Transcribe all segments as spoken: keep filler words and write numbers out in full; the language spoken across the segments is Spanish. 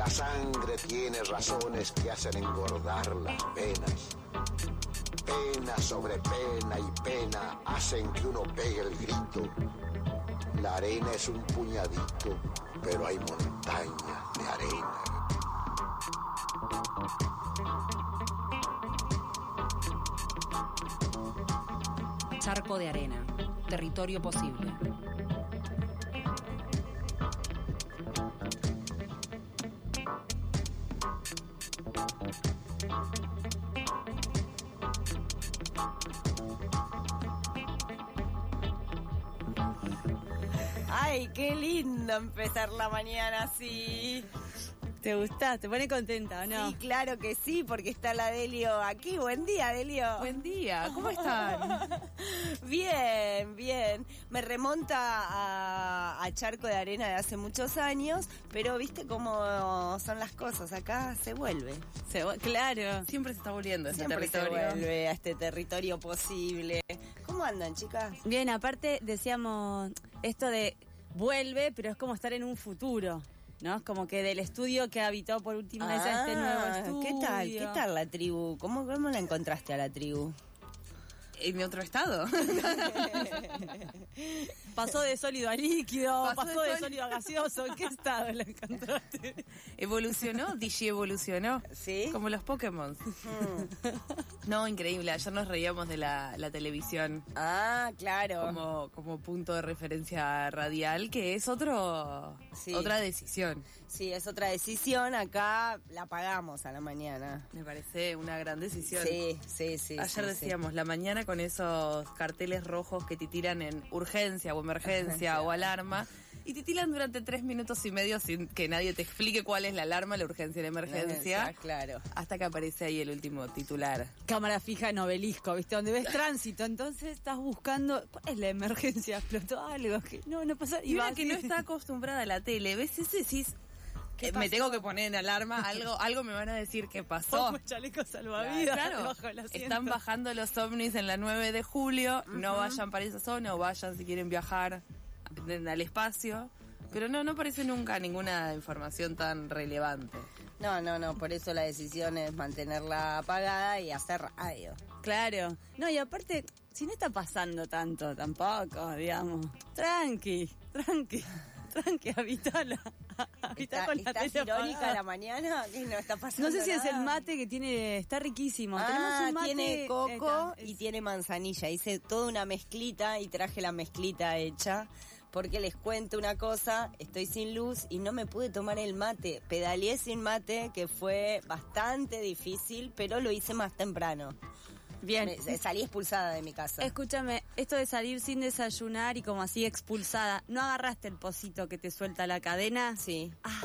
La sangre tiene razones que hacen engordar las penas. Pena sobre pena y pena hacen que uno pegue el grito. La arena es un puñadito, pero hay montañas de arena. Charco de arena, territorio posible. Ay, qué lindo empezar la mañana así. ¿Te gusta? ¿Te pone contenta o no? Sí, claro que sí, porque está la Delio aquí. Buen día, Delio. Buen día, ¿cómo están? Bien, bien. Me remonta a, a Charco de Arena de hace muchos años, pero viste cómo son las cosas. Acá se vuelve. Se, claro. Siempre se está volviendo a este Siempre territorio. se vuelve a este territorio posible. ¿Cómo andan, chicas? Bien, aparte decíamos esto de vuelve, pero es como estar en un futuro, ¿no? Es como que del estudio que habitó por última vez a este nuevo estudio. ¿Qué tal? ¿Qué tal la tribu? ¿Cómo, cómo la encontraste a la tribu? En mi otro estado. Pasó de sólido a líquido, pasó, pasó de, de sólido a gaseoso. ¿En qué estado la encontraste? Evolucionó, Digi evolucionó. ¿Sí? Como los Pokémon. Mm. No, increíble. Ayer nos reíamos de la, la televisión. Ah, claro. Como, como punto de referencia radial, que es otro Sí. otra decisión. Sí, es otra decisión. Acá la pagamos a la mañana. Me parece una gran decisión. Sí, sí, sí. Ayer sí, decíamos, la mañana con esos carteles rojos que titilan en urgencia o emergencia o alarma, y titilan durante tres minutos y medio sin que nadie te explique cuál es la alarma, la urgencia y la emergencia. Ah, claro. Hasta que aparece ahí el último titular. Cámara fija en Obelisco, ¿viste? Donde ves tránsito, entonces estás buscando, ¿cuál es la emergencia? ¿Explotó algo? Que no, no pasa. Y una vas que así. no está acostumbrada a la tele, ¿ves? Eso decís, eh, me tengo que poner en alarma, algo algo me van a decir que pasó. Pongo chaleco salvavidas Claro, debajo del asiento. están bajando los ovnis en la nueve de julio, uh-huh. No vayan para esa zona o vayan si quieren viajar al espacio. Pero no, no aparece nunca ninguna información tan relevante. No, no, no, por eso la decisión es mantenerla apagada y hacer radio. Claro. No, y aparte, si no está pasando tanto tampoco, digamos. Tranqui, tranqui, tranqui, habitala. Habitá ¿Está, con la ¿estás tele irónica apagada. la mañana? ¿Qué no está pasando No sé si nada? es el mate que tiene, está riquísimo. Ah, Tenemos un mate, tiene coco Está, y es- tiene manzanilla. Hice toda una mezclita y traje la mezclita hecha. Porque les cuento una cosa, estoy sin luz y no me pude tomar el mate. Pedaleé sin mate, que fue bastante difícil, pero lo hice más temprano. Bien. Me- salí expulsada de mi casa. Escúchame, esto de salir sin desayunar y como así expulsada, ¿no agarraste el pocito que te suelta la cadena? Sí. Ah.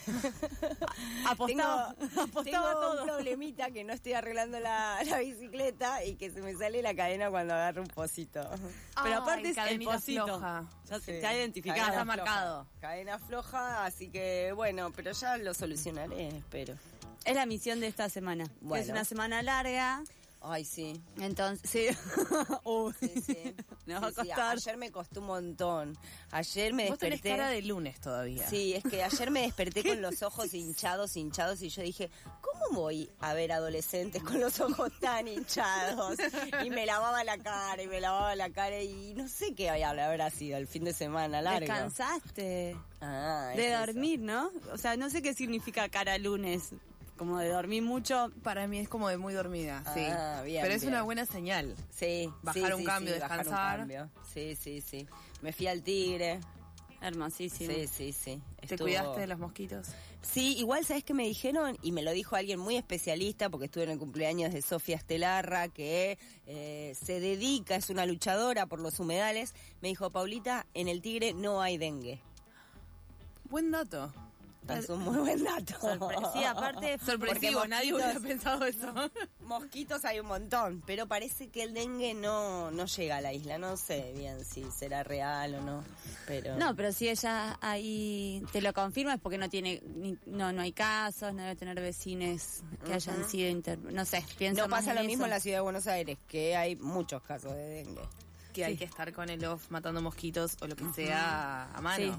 Apostaba, Tengo, apostaba tengo todo. un problemita que no estoy arreglando la, la bicicleta y que se me sale la cadena cuando agarro un pocito. Pero aparte Ay, es el cadenita pocito. floja. Ya Sí. se te ha identificado. Cadena Está floja. marcado. Cadena floja, así que bueno, pero ya lo solucionaré, espero. Es la misión de esta semana. que Bueno. es una semana larga. Ay, sí. Entonces, sí. Uy. Sí, sí. Nos va a Sí, sí, costar. Ayer me costó un montón. Ayer me Vos tenés desperté. cara de lunes todavía. Sí, es que ayer me desperté con los ojos hinchados, hinchados, y yo dije, ¿cómo voy a ver adolescentes con los ojos tan hinchados? Y me lavaba la cara, y me lavaba la cara, y no sé qué habrá sido el fin de semana largo. Descansaste. Ah, De es eso. dormir, ¿no? O sea, no sé qué significa cara lunes. Como de dormir mucho. Para mí es como de muy dormida, sí. Ah, bien, Pero es bien. una buena señal. Sí, Bajar sí, un sí, cambio, sí, bajar un descansar. cambio. Sí, sí, sí. Me fui al Tigre. Hermosísimo. Sí, sí, sí. ¿Te Estuvo- cuidaste de los mosquitos? Sí, igual, ¿sabes qué me dijeron? Y me lo dijo alguien muy especialista, porque estuve en el cumpleaños de Sofía Estelarra, que eh, se dedica, es una luchadora por los humedales. Me dijo, Paulita, en el Tigre no hay dengue. Buen dato. Es un muy buen dato. Sorpre- sí, aparte, Sorpresivo, porque nadie mosquitos- hubiera pensado eso. Mosquitos hay un montón, pero parece que el dengue no, no llega a la isla. No sé bien si será real o no, pero... No, pero si ella ahí te lo confirma es porque no tiene, ni- no no hay casos, no debe tener vecines que hayan Ujú. sido inter... No sé, pienso No más pasa en lo mismo eso. en la ciudad de Buenos Aires, que hay muchos casos de dengue. Que hay que estar con el off matando mosquitos o lo que sea a mano. Sí.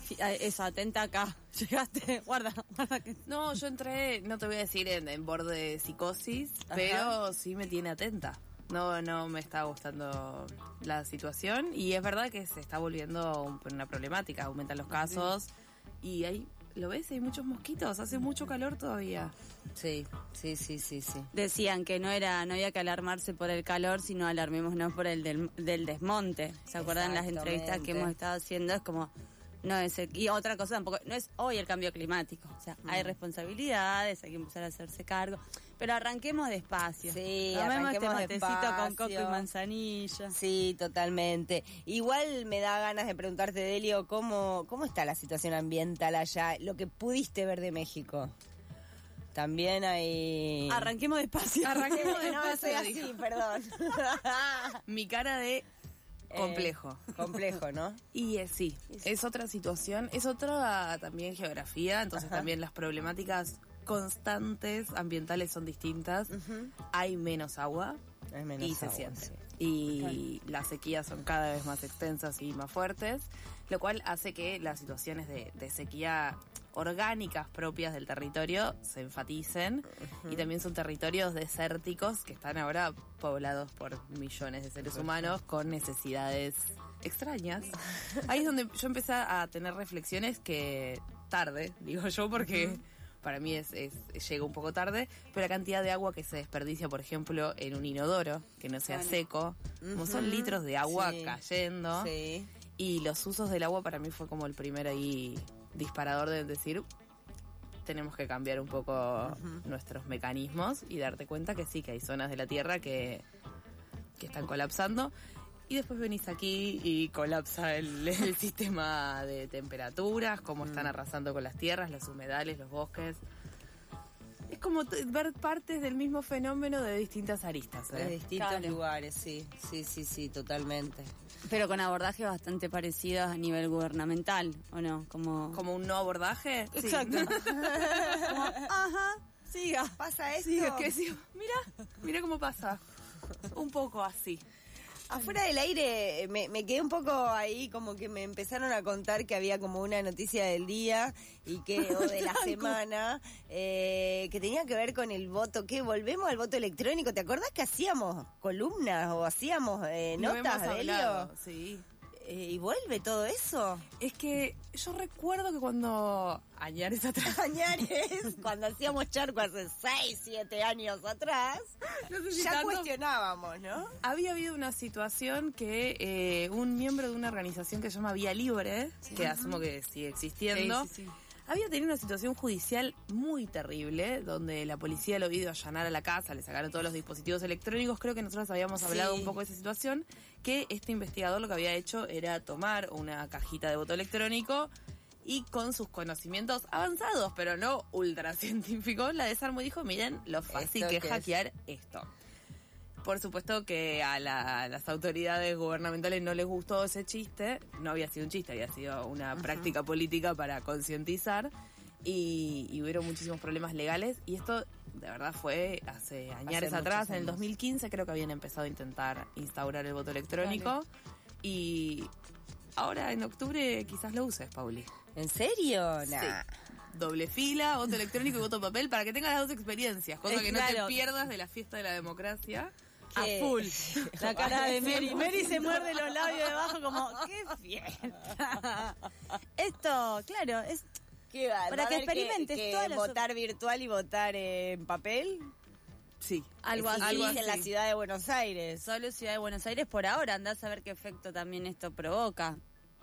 Eso, atenta acá. Llegaste, guarda, guarda que... No, yo entré, no te voy a decir en, en borde de psicosis, Ajá. pero sí me tiene atenta. No, no me está gustando la situación y es verdad que se está volviendo un- una problemática, aumentan los casos y hay, ¿lo ves? Hay muchos mosquitos, hace mucho calor todavía. Sí, sí, sí, sí, sí. Decían que no era, no había que alarmarse por el calor, sino alarmémonos por el del, del desmonte. ¿Se acuerdan las entrevistas que Exactamente. hemos estado haciendo? Es como, no es, el- y otra cosa tampoco, no es hoy el cambio climático. O sea, hay responsabilidades, hay que empezar a hacerse cargo. Pero arranquemos despacio. Sí, Tomemos este arranquemos matecito con despacio. coco y manzanilla. Sí, totalmente. Igual me da ganas de preguntarte, Delio, ¿cómo, cómo está la situación ambiental allá? Lo que pudiste ver de México. También hay... Arranquemos despacio. Arranquemos No, despacio, soy así, dijo. perdón. Mi cara de complejo. Eh, complejo, ¿no? Y eh, sí, es otra situación, es otra también geografía, entonces Ajá. también las problemáticas constantes ambientales son distintas. Hay menos agua Es menos y se agua, siente. sí. Y las sequías son cada vez más extensas y más fuertes, lo cual hace que las situaciones de, de sequía orgánicas propias del territorio se enfaticen y también son territorios desérticos que están ahora poblados por millones de seres humanos con necesidades extrañas. Ahí es donde yo empecé a tener reflexiones que tarde, digo yo, porque para mí es, es llega un poco tarde, pero la cantidad de agua que se desperdicia, por ejemplo, en un inodoro, que no sea Bueno. seco, como son Ujú. litros de agua Sí. cayendo. Sí. Y los usos del agua para mí fue como el primer ahí disparador de decir, tenemos que cambiar un poco nuestros mecanismos y darte cuenta que sí, que hay zonas de la Tierra que, que están colapsando. Y después venís aquí y colapsa el, el sistema de temperaturas, cómo están arrasando con las tierras, los humedales, los bosques. Es como t- ver partes del mismo fenómeno de distintas aristas. ¿eh? De distintos Claro. lugares, sí. Sí, sí, sí, totalmente. Pero con abordajes bastante parecidos a nivel gubernamental, ¿o no? Como... Como un no abordaje. Sí. Exacto. Como, ajá, siga. ¿Pasa esto? Sí, es que sí, mira, mira cómo pasa. Un poco así. Afuera del aire me, me quedé un poco ahí, como que me empezaron a contar que había como una noticia del día y que o de la semana eh, que tenía que ver con el voto. ¿Qué? Volvemos al voto electrónico. ¿Te acordás que hacíamos columnas o hacíamos eh, Lo hemos notas de hablado, Helio? sí. Eh, ¿Y vuelve todo eso? Es que yo recuerdo que cuando añares atrás, Añares, cuando hacíamos charco hace seis, siete años atrás, no sé si ya tanto, cuestionábamos, ¿no? había habido una situación que eh, un miembro de una organización que se llama Vía Libre, que asumo que sigue existiendo, Sí, sí, sí. había tenido una situación judicial muy terrible, donde la policía lo vio allanar a la casa, le sacaron todos los dispositivos electrónicos. Creo que nosotros habíamos hablado Sí. un poco de esa situación, que este investigador lo que había hecho era tomar una cajita de voto electrónico y con sus conocimientos avanzados, pero no ultra científicos, la desarmó y dijo, miren lo fácil ¿Esto que es qué es? hackear esto. Por supuesto que a, la- a las autoridades gubernamentales no les gustó ese chiste, no había sido un chiste, había sido una práctica política para concientizar y, y hubieron muchísimos problemas legales y esto de verdad fue hace años muchos atrás, en el años. dos mil quince creo que habían empezado a intentar instaurar el voto electrónico y ahora en octubre quizás lo uses, Pauli. ¿En serio? Nah. Doble fila, voto electrónico y voto papel para que tengas las dos experiencias, cosa Eh, que no claro. te pierdas de la fiesta de la democracia. A ¿Qué? full. La cara de Sí, Mary. sí. Mary se muerde los labios debajo como, ¡qué fiesta! Esto, claro, es ¿Qué va? Para ¿Va a que haber experimentes que todas las votar virtual y votar en papel? Sí, algo Sí, así. en la ciudad de Buenos Aires. Solo Ciudad de Buenos Aires por ahora, andás a ver qué efecto también esto provoca.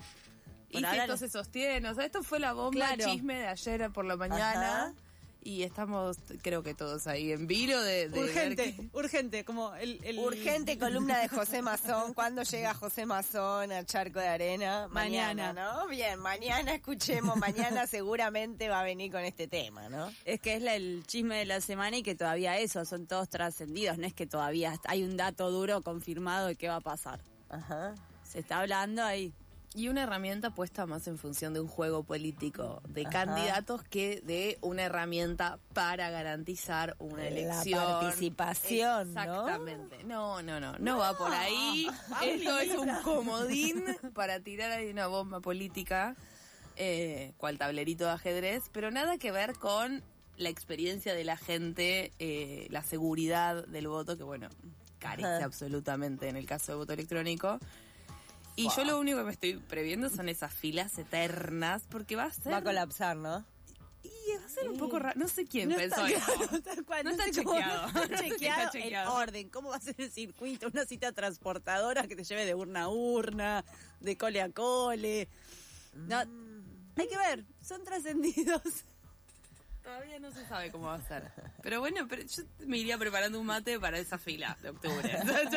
Por y si ahora esto no- se sostiene, o sea, esto fue la bomba Claro. chisme de ayer por la mañana. Ajá. Y estamos, creo que todos ahí en vilo de, de ver Urgente, qué- urgente, como el... el- Urgente columna de José Mazón. ¿Cuándo llega José Mazón a Charco de Arena? Mañana. ¿no? Bien, mañana escuchemos. Mañana seguramente va a venir con este tema, ¿no? Es que es la- el chisme de la semana y que todavía eso, son todos trascendidos, no es que todavía hay un dato duro confirmado de qué va a pasar. Ajá. Se está hablando ahí. Y una herramienta puesta más en función de un juego político de Ajá. candidatos que de una herramienta para garantizar una La elección. participación, ¿no? Exactamente. No, no, no. No va por ahí. Esto es un comodín para tirar ahí una bomba política. eh, cual tablerito de ajedrez, pero nada que ver con la experiencia de la gente, eh, la seguridad del voto, que bueno, carece Ajá. absolutamente en el caso de voto electrónico. Y Wow. yo lo único que me estoy previendo son esas filas eternas, porque va a ser... Va a colapsar, ¿no? Y va a ser un poco raro. No sé quién No pensó está eso. claro, tal cual, No está sé cómo- chequeado. no está chequeado Está chequeado. el orden. ¿Cómo va a ser el circuito? Una cita transportadora que te lleve de urna a urna, de cole a cole. No, hay que ver, son trascendidos. Todavía no se sabe cómo va a ser. Pero bueno, pero yo me iría preparando un mate para esa fila de octubre.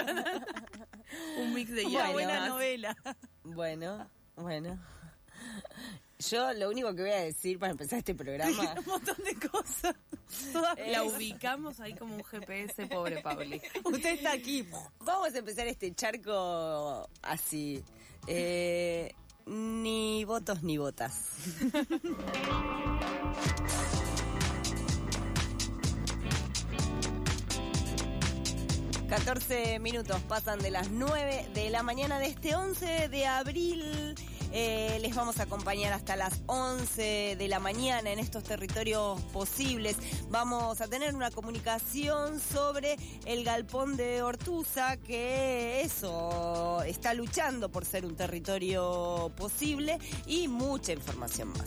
Un mix de Bueno. Una hierbas. buena novela. Bueno, bueno. Yo lo único que voy a decir para empezar este programa... Un montón de cosas. Todas La ubicamos ahí como un G P S, pobre Pauli. Usted está aquí. Vamos a empezar este charco así. Eh, ni votos ni botas. catorce minutos pasan de las nueve de la mañana de este once de abril. Eh, les vamos a acompañar hasta las once de la mañana en estos territorios posibles. Vamos a tener una comunicación sobre el galpón de Ortuza, que eso está luchando por ser un territorio posible, y mucha información más.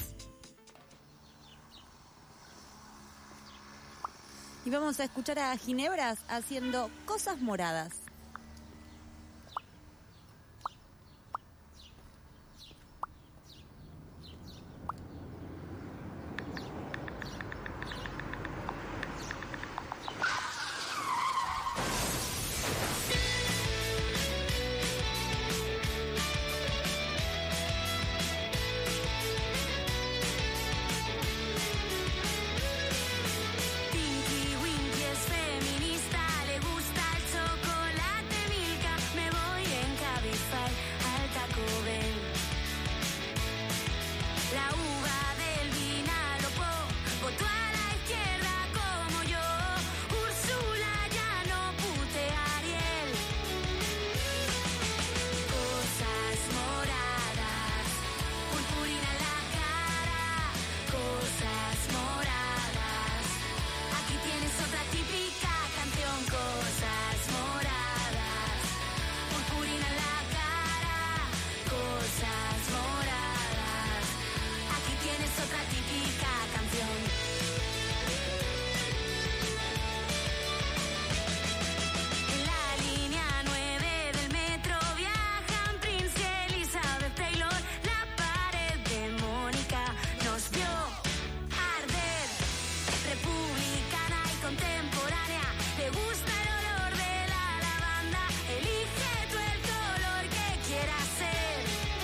Y vamos a escuchar a Ginebras haciendo cosas moradas. Tinky Winky es feminista, le gusta el chocolate Milka. Me voy en Cabify al Taco Bell. La uva del Vinalopó votó a la izquierda como yo. Úrsula ya no putea a Ariel. Cosas moradas, purpurina en la cara. Cosas moradas. Aquí tienes otra típica canción, cosas moradas, purpurina en la cara, cosas moradas. Aquí tienes otra típica canción. En la línea nueve del metro viajan Prince y Elizabeth Taylor. La pared de Mónica nos vio arder. Republicana y contemporánea, le gusta el olor de la lavanda. Elige tú el color que quieras ser.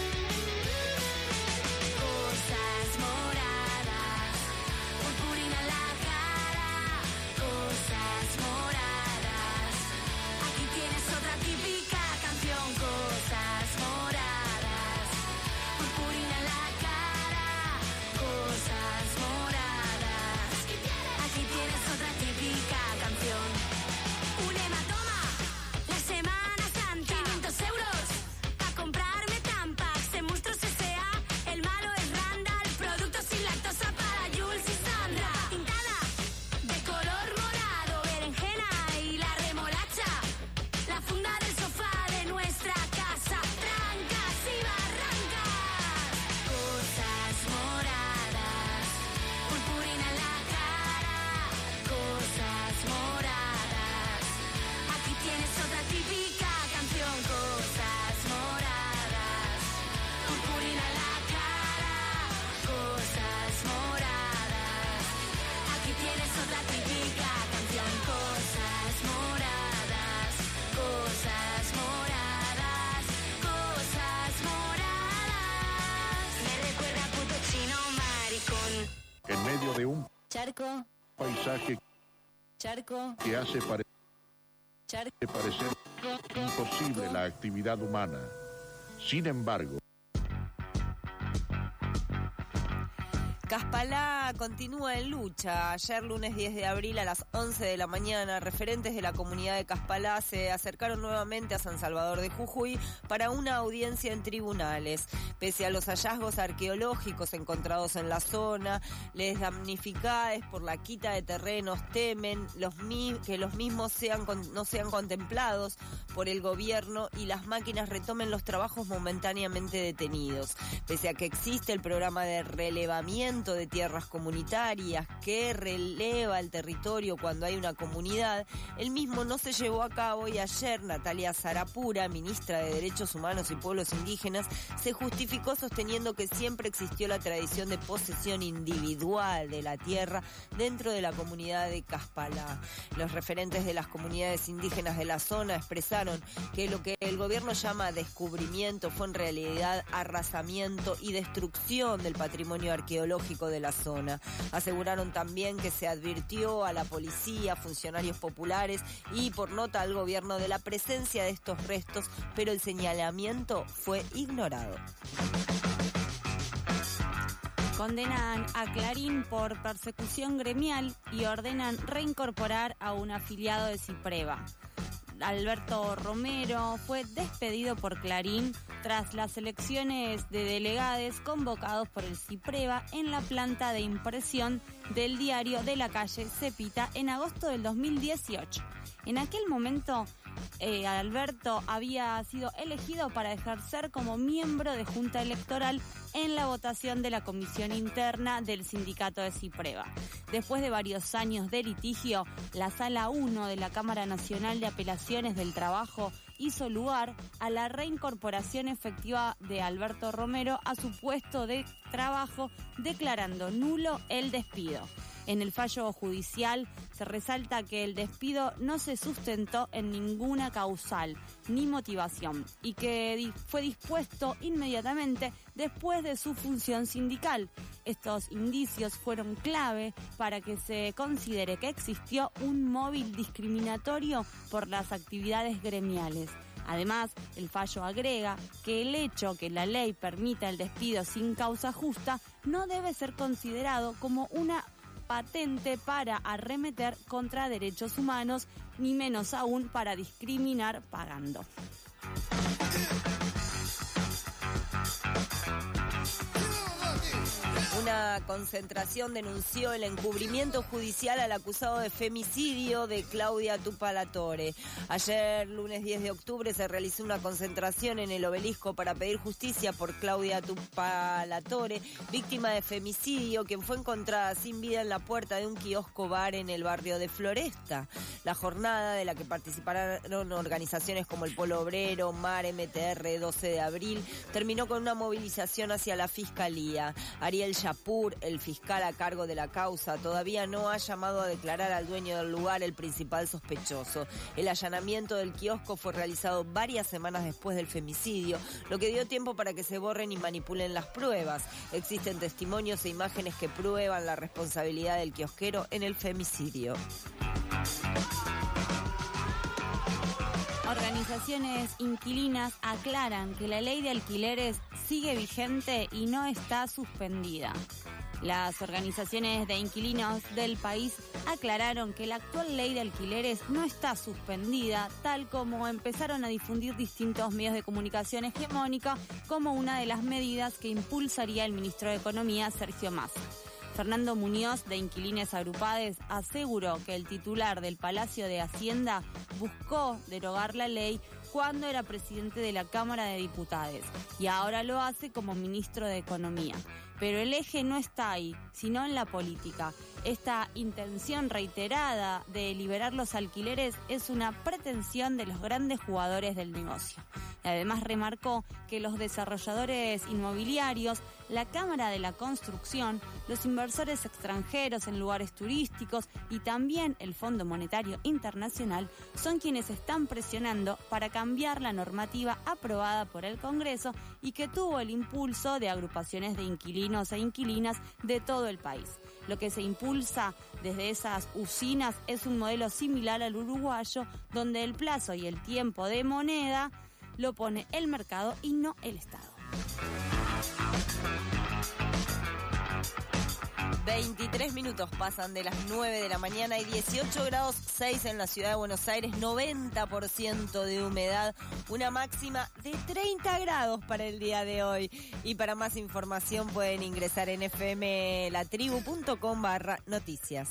Cosas moradas, purpurina en la cara. Cosas moradas. Aquí tienes otra típica canción. Cosas moradas, purpurina en la cara. Cosas moradas. Aquí tienes otra típica canción. Un hematoma, la Semana Santa. quinientos euros pa' comprarme Tampax en Monstruos S A. El malo es Randall, productos sin lactosa para Jules y Sandra. Pintada de color morado, berenjena y la remolacha. La funda del sofá de nuestra casa. Trancas y barrancas. Cosas moradas, purpurina en la cara. Cosas moradas. Aquí tienes otra típica canción. Cosas moradas, purpurina en la cara. Cosas moradas. Aquí tienes otra típica canción. Cosas moradas, cosas moradas, cosas moradas. Me recuerda a puto chino maricón. En medio de un Charco, paisaje charco, que hace pare- charco. parecer imposible la actividad humana. Sin embargo, Caspalá continúa en lucha. Ayer, lunes diez de abril, a las once de la mañana, referentes de la comunidad de Caspalá se acercaron nuevamente a San Salvador de Jujuy para una audiencia en tribunales. Pese a los hallazgos arqueológicos encontrados en la zona, les damnificados por la quita de terrenos temen los mi- que los mismos sean con- no sean contemplados por el gobierno y las máquinas retomen los trabajos momentáneamente detenidos. Pese a que existe el programa de relevamiento de tierras comunitarias que releva el territorio cuando hay una comunidad, el mismo no se llevó a cabo y ayer Natalia Sarapura, ministra de Derechos Humanos y Pueblos Indígenas, se justificó sosteniendo que siempre existió la tradición de posesión individual de la tierra dentro de la comunidad de Caspalá. Los referentes de las comunidades indígenas de la zona expresaron que lo que el gobierno llama descubrimiento fue en realidad arrasamiento y destrucción del patrimonio arqueológico de la zona. Aseguraron también que se advirtió a la policía, funcionarios populares y por nota al gobierno de la presencia de estos restos, pero el señalamiento fue ignorado. Condenan a Clarín por persecución gremial y ordenan reincorporar a un afiliado de Cipreva. Alberto Romero fue despedido por Clarín tras las elecciones de delegades convocados por el Cipreva en la planta de impresión del diario de la calle Cepita en agosto del dos mil dieciocho. En aquel momento, eh, Alberto había sido elegido para ejercer como miembro de Junta Electoral en la votación de la comisión interna del sindicato de Cipreva. Después de varios años de litigio, la Sala uno de la Cámara Nacional de Apelaciones del Trabajo hizo lugar a la reincorporación efectiva de Alberto Romero a su puesto de trabajo, declarando nulo el despido. En el fallo judicial se resalta que el despido no se sustentó en ninguna causal ni motivación y que di- fue dispuesto inmediatamente después de su función sindical. Estos indicios fueron clave para que se considere que existió un móvil discriminatorio por las actividades gremiales. Además, el fallo agrega que el hecho que la ley permita el despido sin causa justa no debe ser considerado como una patente para arremeter contra derechos humanos, ni menos aún para discriminar pagando. Una concentración denunció el encubrimiento judicial al acusado de femicidio de Claudia Tupalatore. Ayer, lunes diez de octubre, se realizó una concentración en el Obelisco para pedir justicia por Claudia Tupalatore, víctima de femicidio, quien fue encontrada sin vida en la puerta de un kiosco bar en el barrio de Floresta. La jornada, de la que participaron organizaciones como el Polo Obrero, MAR, M T R, doce de abril, terminó con una movilización hacia la Fiscalía. Ariel Yapur, el fiscal a cargo de la causa, todavía no ha llamado a declarar al dueño del lugar, el principal sospechoso. El allanamiento del kiosco fue realizado varias semanas después del femicidio, lo que dio tiempo para que se borren y manipulen las pruebas. Existen testimonios e imágenes que prueban la responsabilidad del kiosquero en el femicidio. Organizaciones inquilinas aclaran que la ley de alquileres sigue vigente y no está suspendida. Las organizaciones de inquilinos del país aclararon que la actual ley de alquileres no está suspendida, tal como empezaron a difundir distintos medios de comunicación hegemónica como una de las medidas que impulsaría el ministro de Economía, Sergio Massa. Fernando Muñoz, de Inquilines Agrupades, aseguró que el titular del Palacio de Hacienda buscó derogar la ley cuando era presidente de la Cámara de Diputados y ahora lo hace como ministro de Economía. Pero el eje no está ahí, sino en la política. Esta intención reiterada de liberar los alquileres es una pretensión de los grandes jugadores del negocio. Y además remarcó que los desarrolladores inmobiliarios, la Cámara de la Construcción, los inversores extranjeros en lugares turísticos y también el Fondo Monetario Internacional son quienes están presionando para cambiar la normativa aprobada por el Congreso y que tuvo el impulso de agrupaciones de inquilinos e inquilinas de todo el país. Lo que se impulsa desde esas usinas es un modelo similar al uruguayo, donde el plazo y el tiempo de moneda lo pone el mercado y no el Estado. veintitrés minutos pasan de las nueve de la mañana y dieciocho grados seis en la ciudad de Buenos Aires, noventa por ciento de humedad, una máxima de treinta grados para el día de hoy. Y para más información pueden ingresar en fmlatribu.com barra noticias.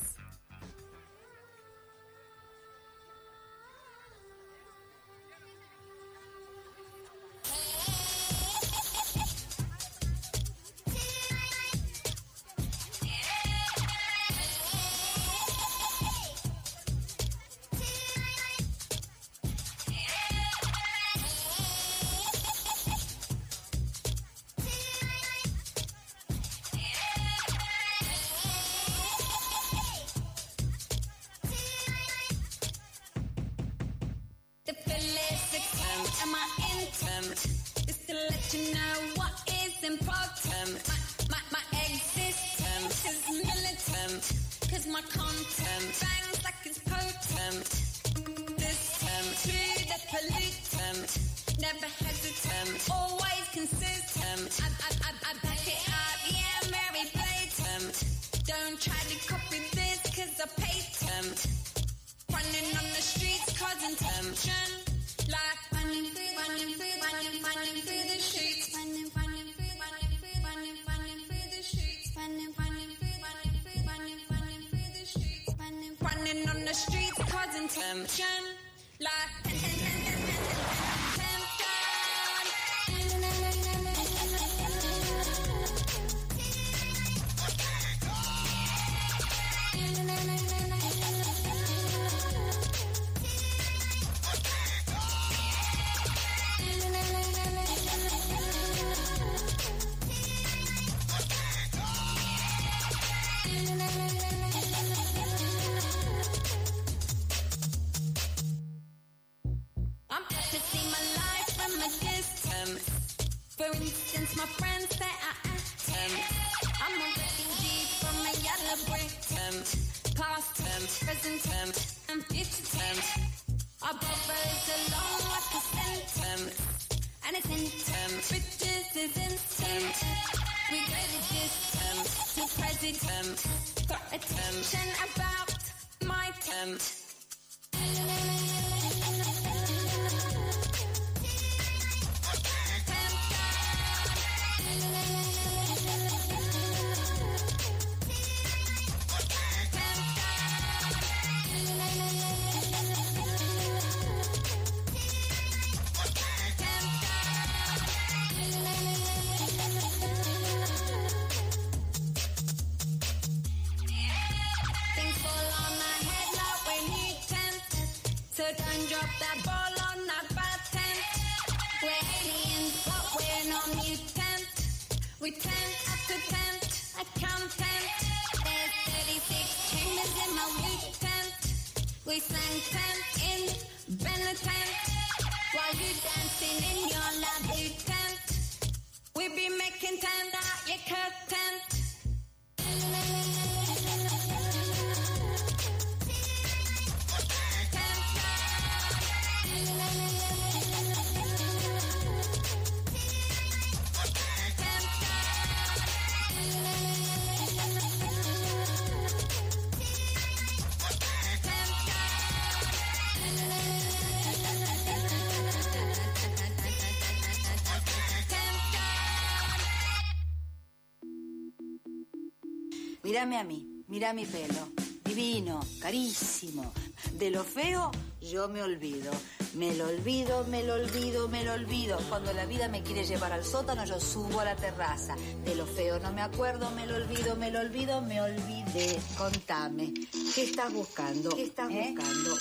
Mírame a mí, mira mi pelo, divino, carísimo. De lo feo yo me olvido, me lo olvido, me lo olvido, me lo olvido. Cuando la vida me quiere llevar al sótano yo subo a la terraza. De lo feo no me acuerdo, me lo olvido, me lo olvido, me olvidé. Contame, ¿qué estás buscando? ¿Qué estás ¿Eh? buscando?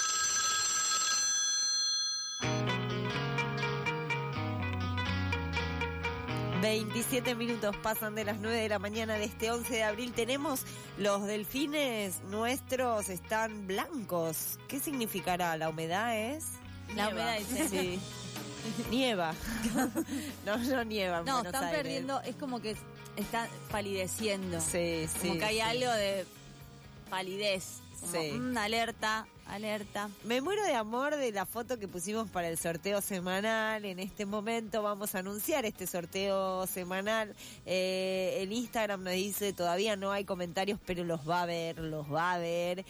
veintisiete minutos pasan de las nueve de la mañana de este once de abril. Tenemos los delfines nuestros están blancos. ¿Qué significará? ¿La humedad es? La humedad es sí. Nieva. No, no nieva en No, Buenos están Aires. perdiendo, es como que están palideciendo. Sí, sí. Como que hay sí. algo de palidez. Como Sí. una alerta alerta. Me muero de amor de la foto que pusimos para el sorteo semanal. En este momento vamos a anunciar este sorteo semanal. Eh, el Instagram nos dice, todavía no hay comentarios, pero los va a ver, los va a ver.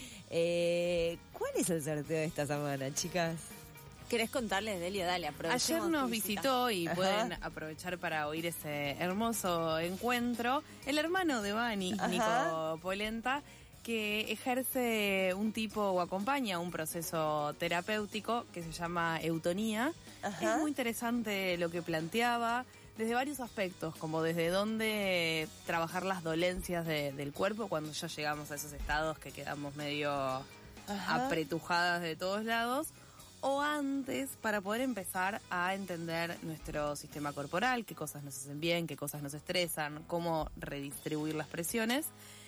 Eh, ¿Cuál es el sorteo de esta semana, chicas? ¿Querés contarles, Delio? Dale, aprovechemos. Ayer nos tu visita. visitó y Ajá. pueden aprovechar para oír ese hermoso encuentro el hermano de Vani, Ajá. Nico Polenta, que ejerce un tipo o acompaña un proceso terapéutico que se llama eutonía. Ajá. Es muy interesante lo que planteaba desde varios aspectos, como desde dónde trabajar las dolencias de- del cuerpo cuando ya llegamos a esos estados que quedamos medio Ajá. apretujadas de todos lados, o antes para poder empezar a entender nuestro sistema corporal, qué cosas nos hacen bien, qué cosas nos estresan, cómo redistribuir las presiones.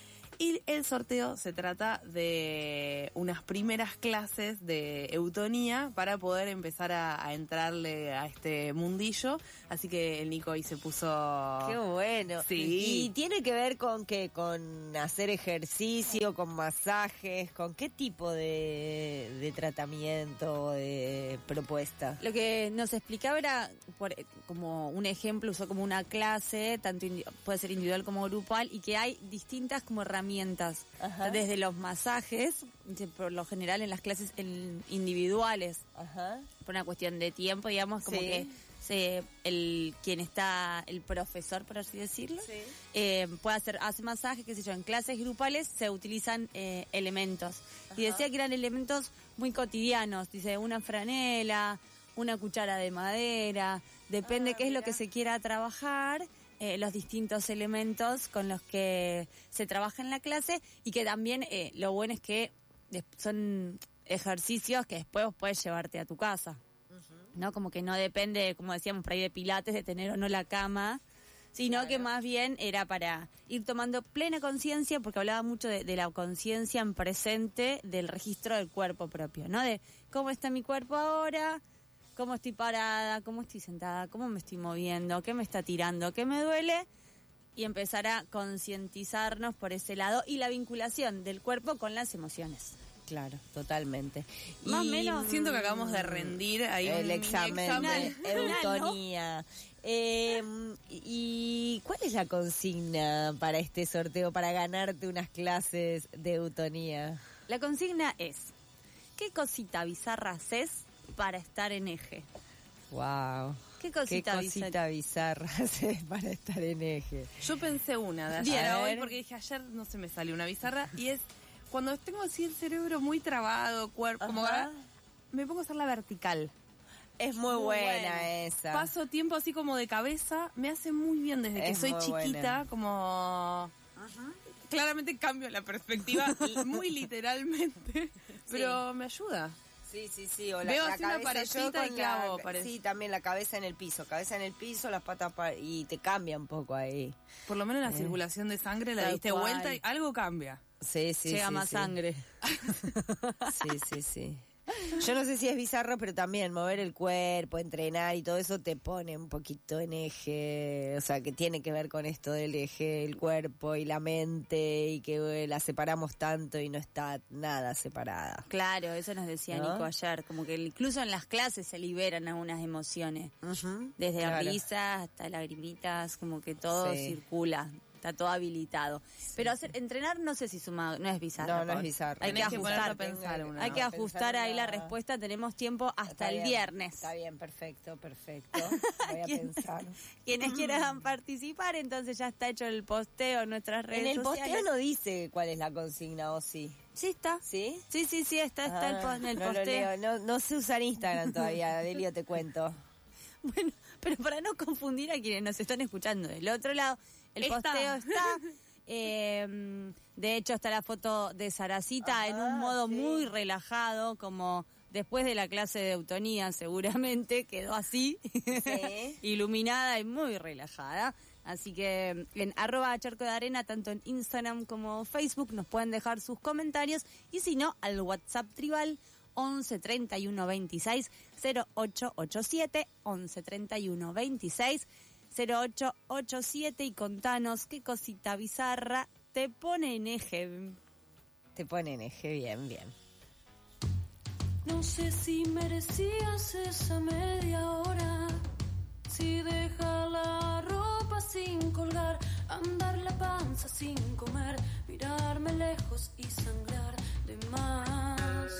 Y el sorteo se trata de unas primeras clases de eutonía para poder empezar a, a entrarle a este mundillo. Así que el Nico ahí se puso... Qué bueno. Sí. ¿Y tiene que ver con qué? ¿Con hacer ejercicio, con masajes? ¿Con qué tipo de, de tratamiento, de propuesta? Lo que nos explicaba era, por, como un ejemplo, usó como una clase, tanto indi- puede ser individual como grupal, y que hay distintas como herramientas, Ajá. desde los masajes, que por lo general en las clases en- individuales, Ajá. por una cuestión de tiempo, digamos, como Sí. que se, el quien está, el profesor, por así decirlo, Sí. eh, puede hacer, hace masajes, qué sé yo, en clases grupales se utilizan eh, elementos. Y Ajá. decía que eran elementos muy cotidianos, dice una franela, una cuchara de madera, depende Ah, qué es lo mira. que se quiera trabajar, eh, los distintos elementos con los que se trabaja en la clase, y que también eh, lo bueno es que des- son ejercicios que después vos podés llevarte a tu casa. ¿No? Como que no depende, como decíamos por ahí, de pilates, de tener o no la cama, sino que más bien era para ir tomando plena conciencia, porque hablaba mucho de, de la conciencia en presente del registro del cuerpo propio, ¿no? De cómo está mi cuerpo ahora, cómo estoy parada, cómo estoy sentada, cómo me estoy moviendo, qué me está tirando, qué me duele, y empezar a concientizarnos por ese lado y la vinculación del cuerpo con las emociones. Claro, totalmente. Más o menos, Siento que acabamos de rendir ahí el un examen, examen. de eutonía. Eh, ¿Y cuál es la consigna para este sorteo, para ganarte unas clases de eutonía? La consigna es, ¿qué cosita bizarra haces para estar en eje? Wow. ¿Qué Qué cosita, cosita bizarra haces para estar en eje. Yo pensé una de Bien, ayer a a hoy ver. porque dije ayer no se me salió una bizarra, y es cuando tengo así el cerebro muy trabado, cuerpo, como Ajá. ahora, me pongo a hacer la vertical. Es muy, Muy buena bueno. esa. Paso tiempo así como de cabeza, me hace muy bien desde que Es soy muy chiquita, buena. como... Claramente cambio la perspectiva muy literalmente, pero me ayuda. Sí, sí, sí. O la, Veo la así una cabeza, parecita yo con y clavo, la- parece. Sí, también la cabeza en el piso. Cabeza en el piso, las patas pa- y te cambia un poco ahí. Por lo menos la circulación de sangre la Tal diste cual. vuelta y algo cambia. Sí, sí, Llega sí, más sí. sangre. Sí, sí, sí. Yo no sé si es bizarro, pero también mover el cuerpo, entrenar y todo eso te pone un poquito en eje, o sea, que tiene que ver con esto del eje, el cuerpo y la mente, y que eh, la separamos tanto y no está nada separada. Claro, eso nos decía ¿No? Nico ayer, como que incluso en las clases se liberan algunas emociones, Ujú, desde claro. risas hasta lagrimitas, como que todo Sí. circula, está todo habilitado. Pero hacer entrenar no sé si suma, no es bizarro. No, no es Paul. bizarro. Hay que Tenés que ponerte ajustar, a pensar una. hay que No, ajustar pensar ahí la una- respuesta, tenemos tiempo hasta Está el bien, viernes. Está bien, perfecto, perfecto. Voy a ¿Quién- pensar. Quienes quieran participar, entonces ya está hecho el posteo en nuestras redes En el sociales. posteo no dice cuál es la consigna, ¿o sí? Sí está. ¿Sí? Sí, sí, sí, está, está el Ah, po- en el no lo posteo. leo. No, no sé usar Instagram todavía, Delio, te cuento. Bueno, pero para no confundir a quienes nos están escuchando del otro lado, el Está. posteo está. eh, de hecho, está la foto de Saracita Ajá, en un modo sí. muy relajado, como después de la clase de eutonía, seguramente quedó así, Sí. iluminada y muy relajada. Así que en arroba charco de arena, tanto en Instagram como Facebook, nos pueden dejar sus comentarios, y si no, al WhatsApp tribal once treinta y uno veintiséis cero ocho ochenta y siete, once treinta y uno veintiséis cero ocho ochenta y siete, y contanos qué cosita bizarra te pone en eje. Te pone en eje, bien, bien. No sé si merecías esa media hora, si dejar la ropa sin colgar, andar la panza sin comer, mirarme lejos y sangrar de más.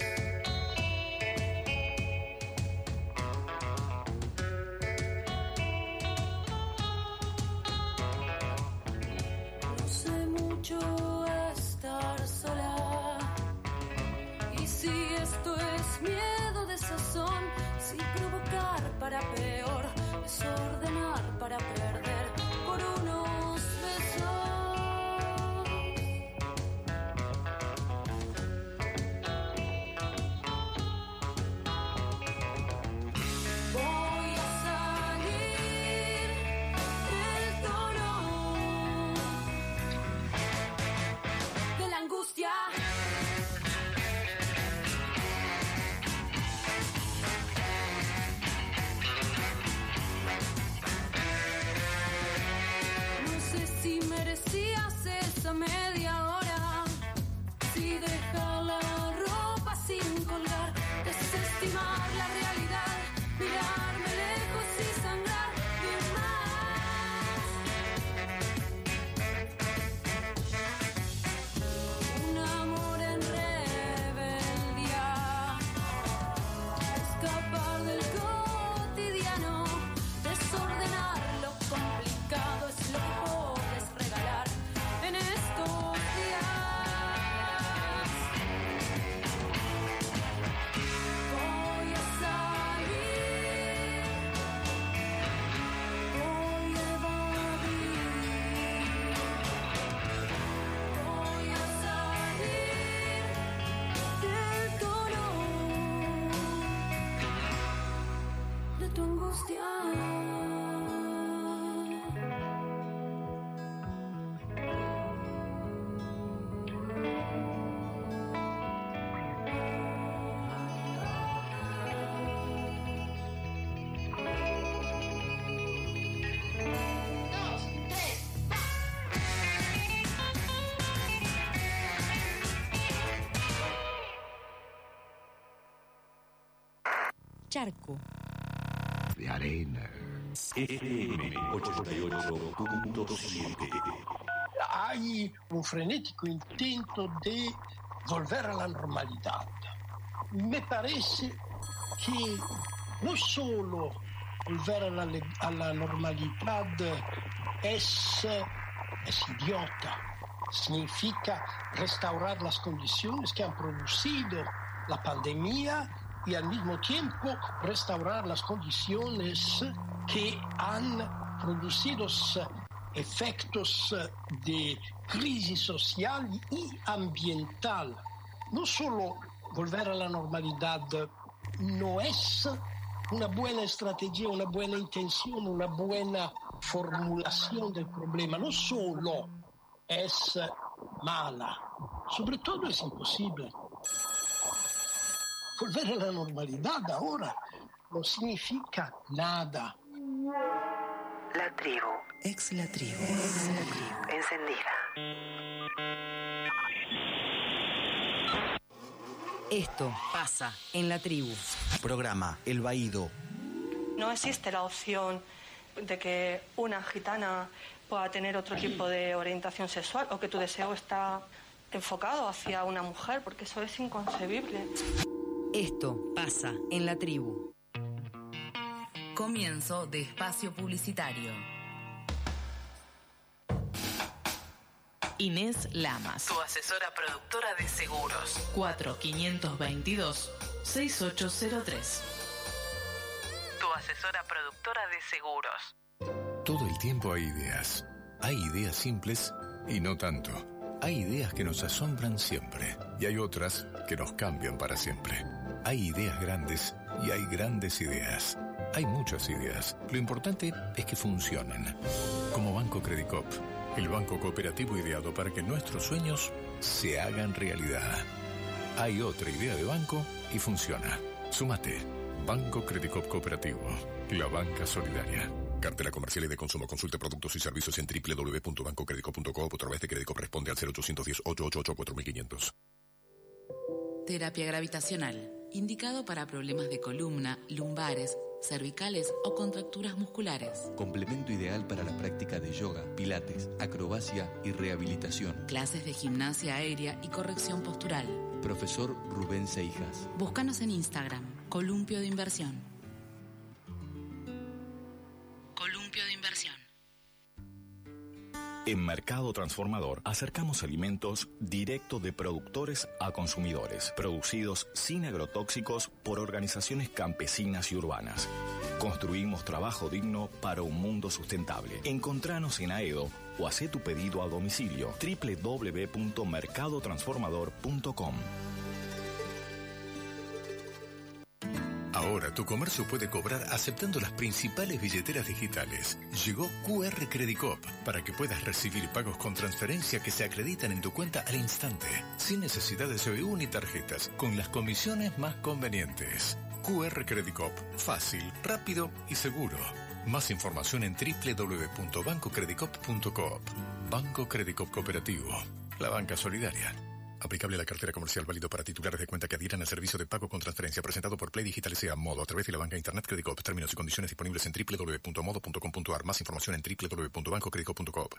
No sé mucho estar sola, y si esto es miedo de sazón, si provocar para peor, desordenar para perder por unos besos. Voy a salir del tono de la angustia. Si merecías esa media hora, si dejar la ropa sin colgar, desestimar la realidad, mirarme lejos y sangrar de más. Un amor en rebeldía, escapar del cotidiano, desordenar lo complicado es lo que en estos días. Voy a salir, voy a evadir, voy a salir del tono de tu angustia. Charco de arena. F M ochenta y ocho punto siete. Hay un frenético intento de volver a la normalidad. Me parece que no solo volver a la, a la normalidad es, es idiota, significa restaurar las condiciones que han producido la pandemia y al mismo tiempo restaurar las condiciones que han producido efectos de crisis social y ambiental. No solo volver a la normalidad no es una buena estrategia, una buena intención, una buena formulación del problema, no solo es mala, sobre todo es imposible. Volver a la normalidad ahora no significa nada. La tribu. Ex la tribu. Ex la tribu. Encendida. Esto pasa en la tribu. Programa El Baído. No existe la opción de que una gitana pueda tener otro tipo de orientación sexual o que tu deseo está enfocado hacia una mujer, porque eso es inconcebible. Esto pasa en la tribu. Comienzo de espacio publicitario. Inés Lamas, tu asesora productora de seguros. cuatro cinco dos, seis ocho cero tres. Tu asesora productora de seguros. Todo el tiempo hay ideas. Hay ideas simples y no tanto. Hay ideas que nos asombran siempre y hay otras que nos cambian para siempre. Hay ideas grandes y hay grandes ideas. Hay muchas ideas. Lo importante es que funcionen. Como Banco Credicop, el banco cooperativo ideado para que nuestros sueños se hagan realidad. Hay otra idea de banco y funciona. Súmate. Banco Credicop Cooperativo. La banca solidaria. Cartela comercial y de consumo. Consulte productos y servicios en doble u doble u doble u punto banco credicop punto com o a través de Credicop responde al cero ochocientos diez, ochocientos ochenta y ocho, cuatro mil quinientos. Terapia gravitacional. indicado para problemas de columna, lumbares, cervicales o contracturas musculares. Complemento ideal para la práctica de yoga, pilates, acrobacia y rehabilitación. Clases de gimnasia aérea y corrección postural. Profesor Rubén Seijas. Búscanos en Instagram, Columpio de Inversión. Columpio de Inversión. En Mercado Transformador acercamos alimentos directo de productores a consumidores, producidos sin agrotóxicos por organizaciones campesinas y urbanas. Construimos trabajo digno para un mundo sustentable. Encontranos en Aedo o hacé tu pedido a domicilio doble u doble u doble u punto mercado transformador punto com. Ahora tu comercio puede cobrar aceptando las principales billeteras digitales. Llegó Q R Credit Coop para que puedas recibir pagos con transferencia que se acreditan en tu cuenta al instante, sin necesidad de C B U ni tarjetas, con las comisiones más convenientes. Q R Credit Coop, fácil, rápido y seguro. Más información en doble u doble u doble u punto banco credit coop punto coop. Banco Credit Coop Cooperativo, la banca solidaria. Aplicable a la cartera comercial, válido para titulares de cuenta que adhieran al servicio de pago con transferencia presentado por Play Digital S A Modo a través de la banca Internet Credit Coop. Términos y condiciones disponibles en doble u doble u doble u punto modo punto com punto a r. Más información en doble u doble u doble u punto banco credit coop punto coop.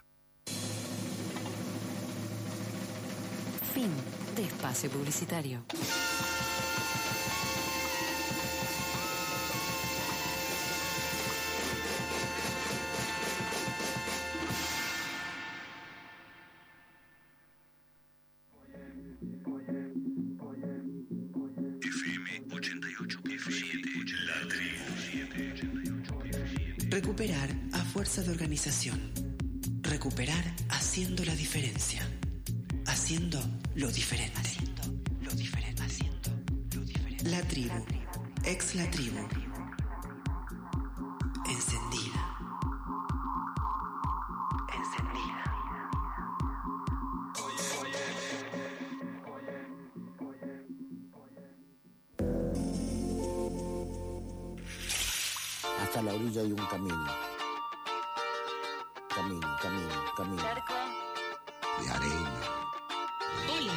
Fin de espacio publicitario. Recuperar a fuerza de organización. Recuperar haciendo la diferencia. Haciendo lo diferente. Haciendo lo diferente. Haciendo lo diferente. La tribu. Ex la tribu. Encendida. Encendida. Hasta la orilla hay un camino. Camino, camino, camino. De arena. Hola.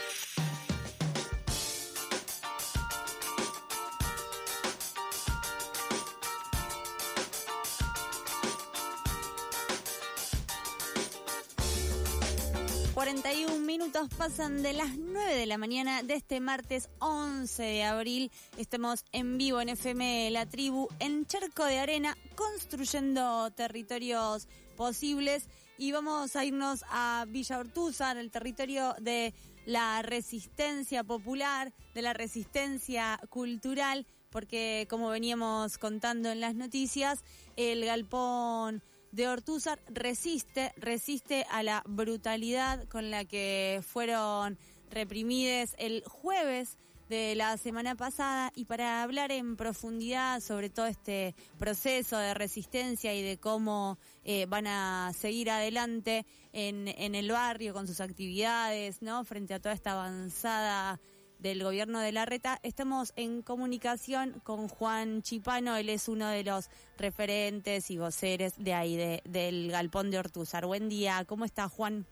cuarenta y un minutos pasan de las nueve de la mañana de este martes once de abril. Estamos en vivo en F M La Tribu, en Charco de Arena, construyendo territorios posibles. Y vamos a irnos a Villa Ortúzar, el territorio de la resistencia popular, de la resistencia cultural, porque como veníamos contando en las noticias, el galpón de Ortúzar resiste, resiste a la brutalidad con la que fueron reprimides el jueves de la semana pasada. Y para hablar en profundidad sobre todo este proceso de resistencia y de cómo eh, van a seguir adelante en, en el barrio con sus actividades, ¿no?, frente a toda esta avanzada del gobierno de Larreta, estamos en comunicación con Juan Chipano. Él es uno de los referentes y voceres de ahí, de, del galpón de Ortúzar. Buen día, ¿cómo está, Juan?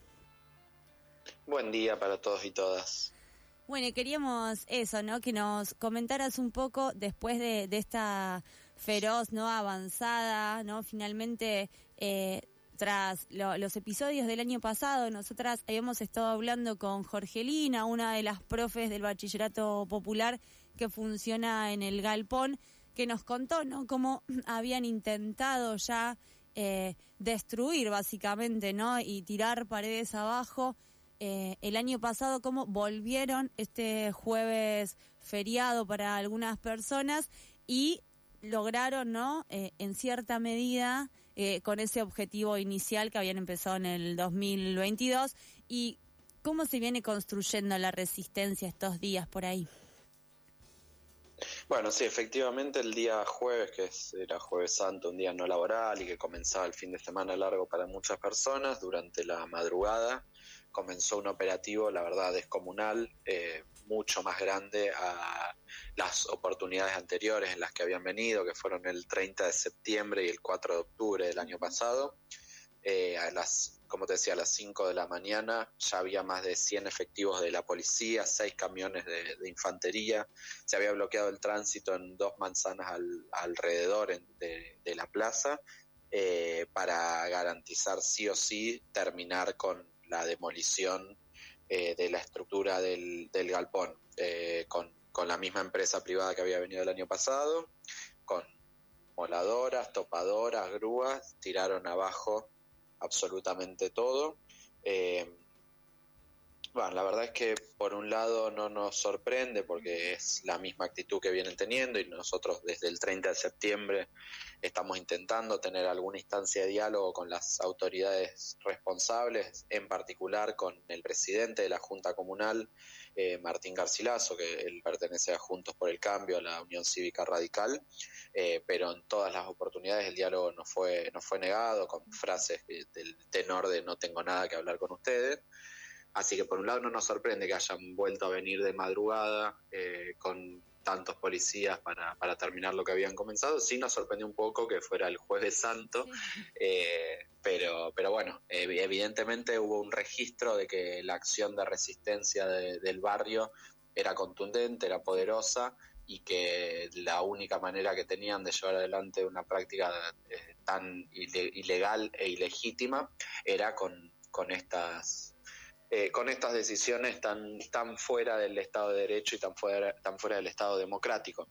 Buen día para todos y todas. Bueno, y queríamos eso, ¿no?, que nos comentaras un poco después de, de esta feroz, ¿no?, avanzada, ¿no?, finalmente, eh, tras lo, los episodios del año pasado. Nosotras habíamos estado hablando con Jorgelina, una de las profes del bachillerato popular que funciona en el galpón, que nos contó, ¿no?, cómo habían intentado ya eh, destruir básicamente, ¿no?, y tirar paredes abajo eh, el año pasado, cómo volvieron este jueves feriado para algunas personas y lograron, ¿no?, eh, en cierta medida, Eh, con ese objetivo inicial que habían empezado en el dos mil veintidós. ¿Y cómo se viene construyendo la resistencia estos días por ahí? Bueno, sí, efectivamente el día jueves, que es, era Jueves Santo, un día no laboral y que comenzaba el fin de semana largo para muchas personas, durante la madrugada comenzó un operativo, la verdad, descomunal, eh, mucho más grande a las oportunidades anteriores en las que habían venido, que fueron el treinta de septiembre y el cuatro de octubre del año pasado. Eh, a las como te decía, a las cinco de la mañana ya había más de cien efectivos de la policía, seis camiones de, de infantería, se había bloqueado el tránsito en dos manzanas al, alrededor en, de, de la plaza eh, para garantizar sí o sí terminar con la demolición eh, de la estructura del, del galpón, eh, con, con la misma empresa privada que había venido el año pasado, con moladoras, topadoras, grúas, tiraron abajo absolutamente todo. Eh, bueno, la verdad es que por un lado no nos sorprende porque es la misma actitud que vienen teniendo y nosotros desde el treinta de septiembre estamos intentando tener alguna instancia de diálogo con las autoridades responsables, en particular con el presidente de la Junta Comunal, eh, Martín Garcilaso, que él pertenece a Juntos por el Cambio, a la Unión Cívica Radical, eh, pero en todas las oportunidades el diálogo nos fue, nos fue negado con frases del tenor de no tengo nada que hablar con ustedes. Así que por un lado no nos sorprende que hayan vuelto a venir de madrugada eh, con tantos policías para, para terminar lo que habían comenzado. Sí nos sorprendió un poco que fuera el Jueves Santo, eh, pero, pero bueno, eh, evidentemente hubo un registro de que la acción de resistencia de, del barrio era contundente, era poderosa, y que la única manera que tenían de llevar adelante una práctica eh, tan ile- ilegal e ilegítima era con, con estas... Eh, con estas decisiones tan tan fuera del Estado de Derecho y tan fuera tan fuera del Estado democrático.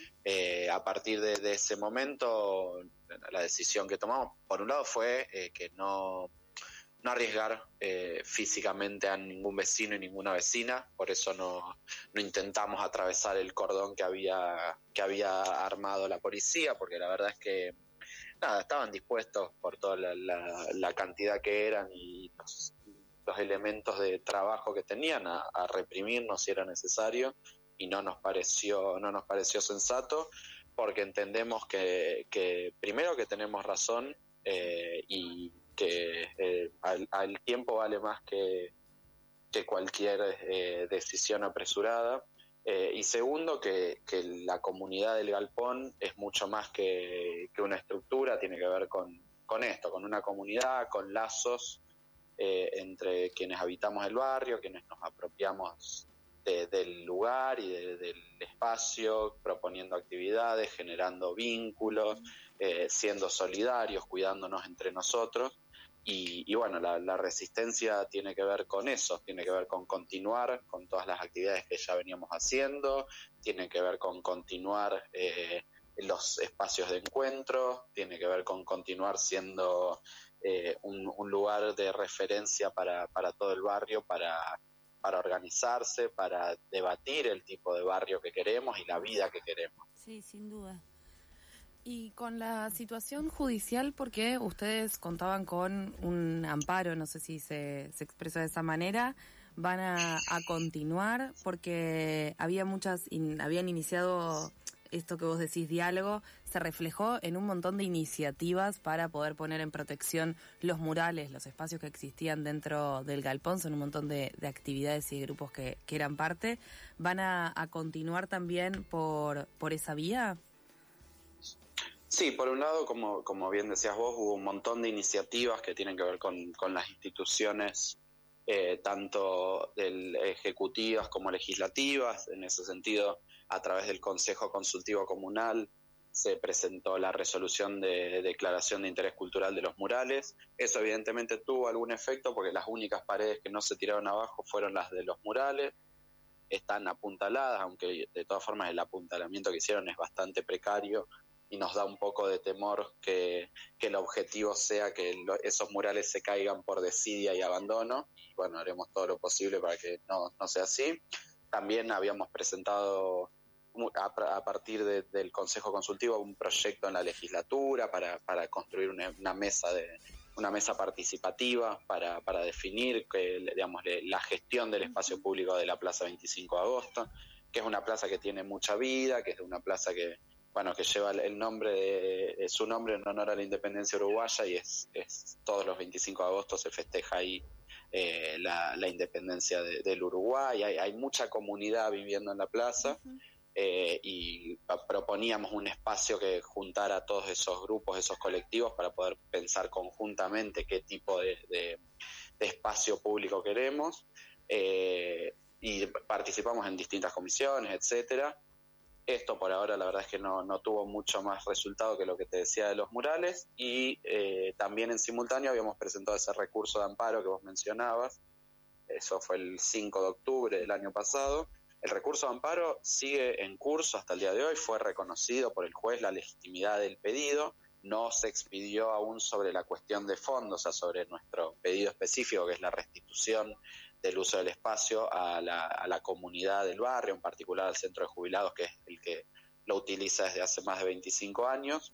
Eh, a partir de, de ese momento, la decisión que tomamos, por un lado, fue eh, que no, no arriesgar eh, físicamente a ningún vecino y ninguna vecina, por eso no, no intentamos atravesar el cordón que había, que había armado la policía, porque la verdad es que nada, estaban dispuestos por toda la, la, la cantidad que eran y los, los elementos de trabajo que tenían a, a reprimirnos si era necesario, y no nos pareció no nos pareció sensato, porque entendemos que, que primero que tenemos razón eh, y que eh, al, al tiempo vale más que, que cualquier eh, decisión apresurada, eh, y segundo que, que la comunidad del galpón es mucho más que, que una estructura, tiene que ver con, con esto, con una comunidad, con lazos Eh, entre quienes habitamos el barrio, quienes nos apropiamos de, del lugar y de, del espacio, proponiendo actividades, generando vínculos, eh, siendo solidarios, cuidándonos entre nosotros. Y, y bueno, la, la resistencia tiene que ver con eso, tiene que ver con continuar con todas las actividades que ya veníamos haciendo, tiene que ver con continuar eh, los espacios de encuentro, tiene que ver con continuar siendo Eh, un, un lugar de referencia para, para todo el barrio, para, para organizarse, para debatir el tipo de barrio que queremos y la vida que queremos. Sí, sin duda. Y con la situación judicial, porque ustedes contaban con un amparo, no sé si se, se expresa de esa manera, van a, a continuar, porque había muchas, in, habían iniciado esto que vos decís, diálogo, se reflejó en un montón de iniciativas para poder poner en protección los murales, los espacios que existían dentro del galpón, son un montón de, de actividades y grupos que, que eran parte. ¿Van a, a continuar también por, por esa vía? Sí, por un lado, como, como bien decías vos, hubo un montón de iniciativas que tienen que ver con, con las instituciones, eh, tanto del ejecutivas como legislativas. En ese sentido, a través del Consejo Consultivo Comunal se presentó la resolución de declaración de interés cultural de los murales. Eso evidentemente tuvo algún efecto porque las únicas paredes que no se tiraron abajo fueron las de los murales. Están apuntaladas, aunque de todas formas el apuntalamiento que hicieron es bastante precario y nos da un poco de temor que, que el objetivo sea que lo, esos murales se caigan por desidia y abandono. Y bueno, haremos todo lo posible para que no, no sea así. También habíamos presentado a, a partir de, del Consejo Consultivo un proyecto en la legislatura para, para construir una, una mesa de una mesa participativa para, para definir que, digamos, la gestión del espacio público de la Plaza veinticinco de agosto, que es una plaza que tiene mucha vida, que es una plaza que bueno que lleva el nombre de, su nombre en honor a la independencia uruguaya, y es, es todos los veinticinco de agosto se festeja ahí eh, la, la independencia de, del Uruguay. Hay, hay mucha comunidad viviendo en la plaza. Uh-huh. eh, y proponíamos un espacio que juntara a todos esos grupos, esos colectivos, para poder pensar conjuntamente qué tipo de, de, de espacio público queremos, eh, y participamos en distintas comisiones, etcétera. Esto por ahora la verdad es que no, no tuvo mucho más resultado que lo que te decía de los murales, y eh, también en simultáneo habíamos presentado ese recurso de amparo que vos mencionabas. Eso fue el cinco de octubre del año pasado. El recurso de amparo sigue en curso hasta el día de hoy, fue reconocido por el juez la legitimidad del pedido, no se expidió aún sobre la cuestión de fondo, o sea, sobre nuestro pedido específico, que es la restitución del uso del espacio a la, a la comunidad del barrio, en particular al centro de jubilados, que es el que lo utiliza desde hace más de veinticinco años.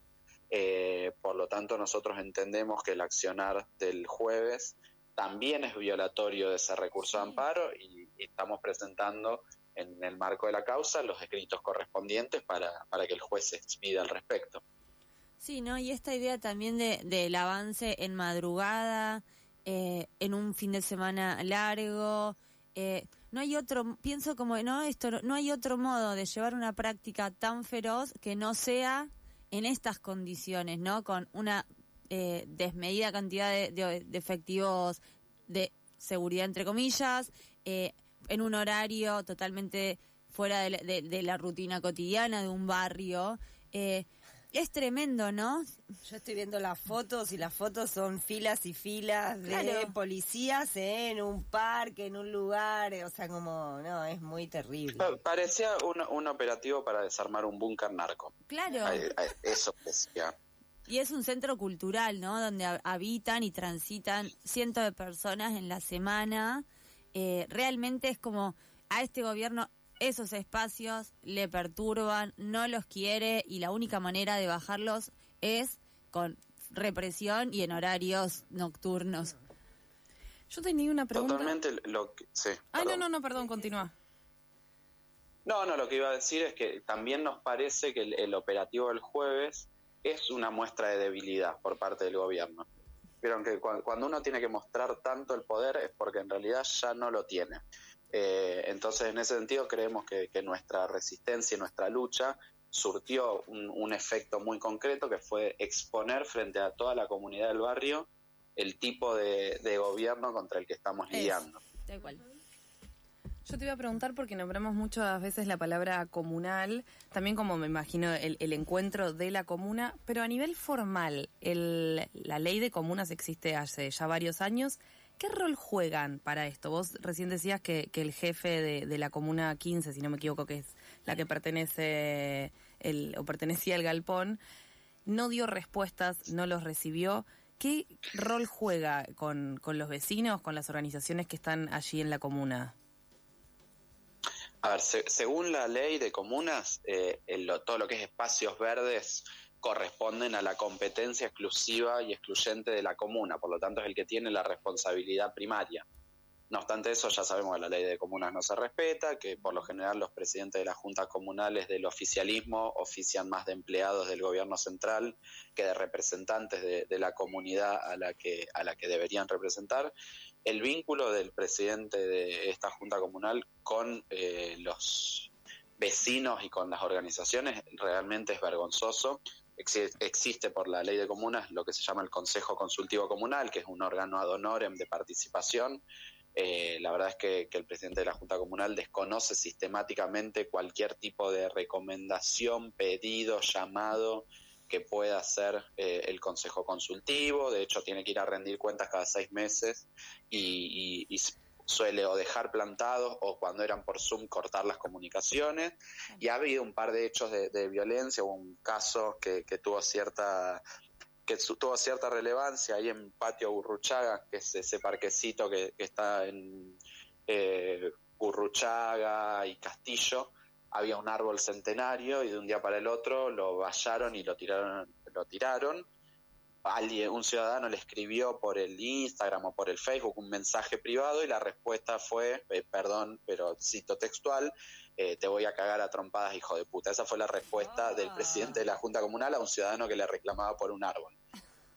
Eh, por lo tanto, nosotros entendemos que el accionar del jueves también es violatorio de ese recurso de amparo, y, y estamos presentando en el marco de la causa los escritos correspondientes para, para que el juez se expida al respecto. Sí, ¿no? Y esta idea también de del avance en madrugada, eh, en un fin de semana largo, eh, no hay otro, pienso como, no, esto no hay otro modo de llevar una práctica tan feroz que no sea en estas condiciones, ¿no? Con una eh, desmedida cantidad de, de, de efectivos de seguridad, entre comillas, eh, en un horario totalmente fuera de la, de, de la rutina cotidiana de un barrio. Eh, es tremendo, ¿no? Yo estoy viendo las fotos y las fotos son filas y filas de Claro. policías en un parque, en un lugar, o sea, como, no, es muy terrible. Parecía un, un operativo para desarmar un búnker narco. Claro. Ay, ay, eso decía. Y es un centro cultural, ¿no? Donde ha- habitan y transitan cientos de personas en la semana. Eh, realmente es como a este gobierno esos espacios le perturban, no los quiere, y la única manera de bajarlos es con represión y en horarios nocturnos. Yo tenía una pregunta. Totalmente lo que... Sí, Ay, no, perdón. no, no, perdón, continúa. No, no, lo que iba a decir es que también nos parece que el, el operativo del jueves es una muestra de debilidad por parte del gobierno. Vieron que cu- cuando uno tiene que mostrar tanto el poder es porque en realidad ya no lo tiene. Eh, entonces, en ese sentido, creemos que, que nuestra resistencia y nuestra lucha surtió un, un efecto muy concreto, que fue exponer frente a toda la comunidad del barrio el tipo de, de gobierno contra el que estamos lidiando. Tal cual. Yo te iba a preguntar, porque nombramos muchas veces la palabra comunal, también como me imagino el, el encuentro de la comuna, pero a nivel formal, el, la ley de comunas existe hace ya varios años. ¿Qué rol juegan para esto? Vos recién decías que, que el jefe de, de la comuna quince, si no me equivoco, que es la que pertenece el, o pertenecía al galpón, no dio respuestas, no los recibió. ¿Qué rol juega con, con los vecinos, con las organizaciones que están allí en la comuna? A ver, se- según la ley de comunas, eh, el- lo- todo lo que es espacios verdes corresponden a la competencia exclusiva y excluyente de la comuna, por lo tanto es el que tiene la responsabilidad primaria. No obstante eso, ya sabemos que la ley de comunas no se respeta, que por lo general los presidentes de las juntas comunales del oficialismo ofician más de empleados del gobierno central que de representantes de, de la comunidad a la que, a la que deberían representar. El vínculo del presidente de esta junta comunal con eh, los vecinos y con las organizaciones realmente es vergonzoso. Exi- Existe por la ley de comunas lo que se llama el Consejo Consultivo Comunal, que es un órgano ad honorem de participación. Eh, la verdad es que, que el presidente de la Junta Comunal desconoce sistemáticamente cualquier tipo de recomendación, pedido, llamado que pueda hacer eh, el Consejo Consultivo. De hecho, tiene que ir a rendir cuentas cada seis meses y, y, y suele o dejar plantados o, cuando eran por Zoom, cortar las comunicaciones. Y ha habido un par de hechos de, de violencia, un caso que, que tuvo cierta... que su- tuvo cierta relevancia ahí en Patio Gurruchaga, que es ese parquecito que, que está en eh, Gurruchaga y Castillo. Había un árbol centenario y de un día para el otro lo vallaron y lo tiraron. Lo tiraron. Alguien, un ciudadano le escribió por el Instagram o por el Facebook un mensaje privado y la respuesta fue, eh, perdón, pero cito textual, eh, te voy a cagar a trompadas, hijo de puta. Esa fue la respuesta del presidente de la Junta Comunal a un ciudadano que le reclamaba por un árbol.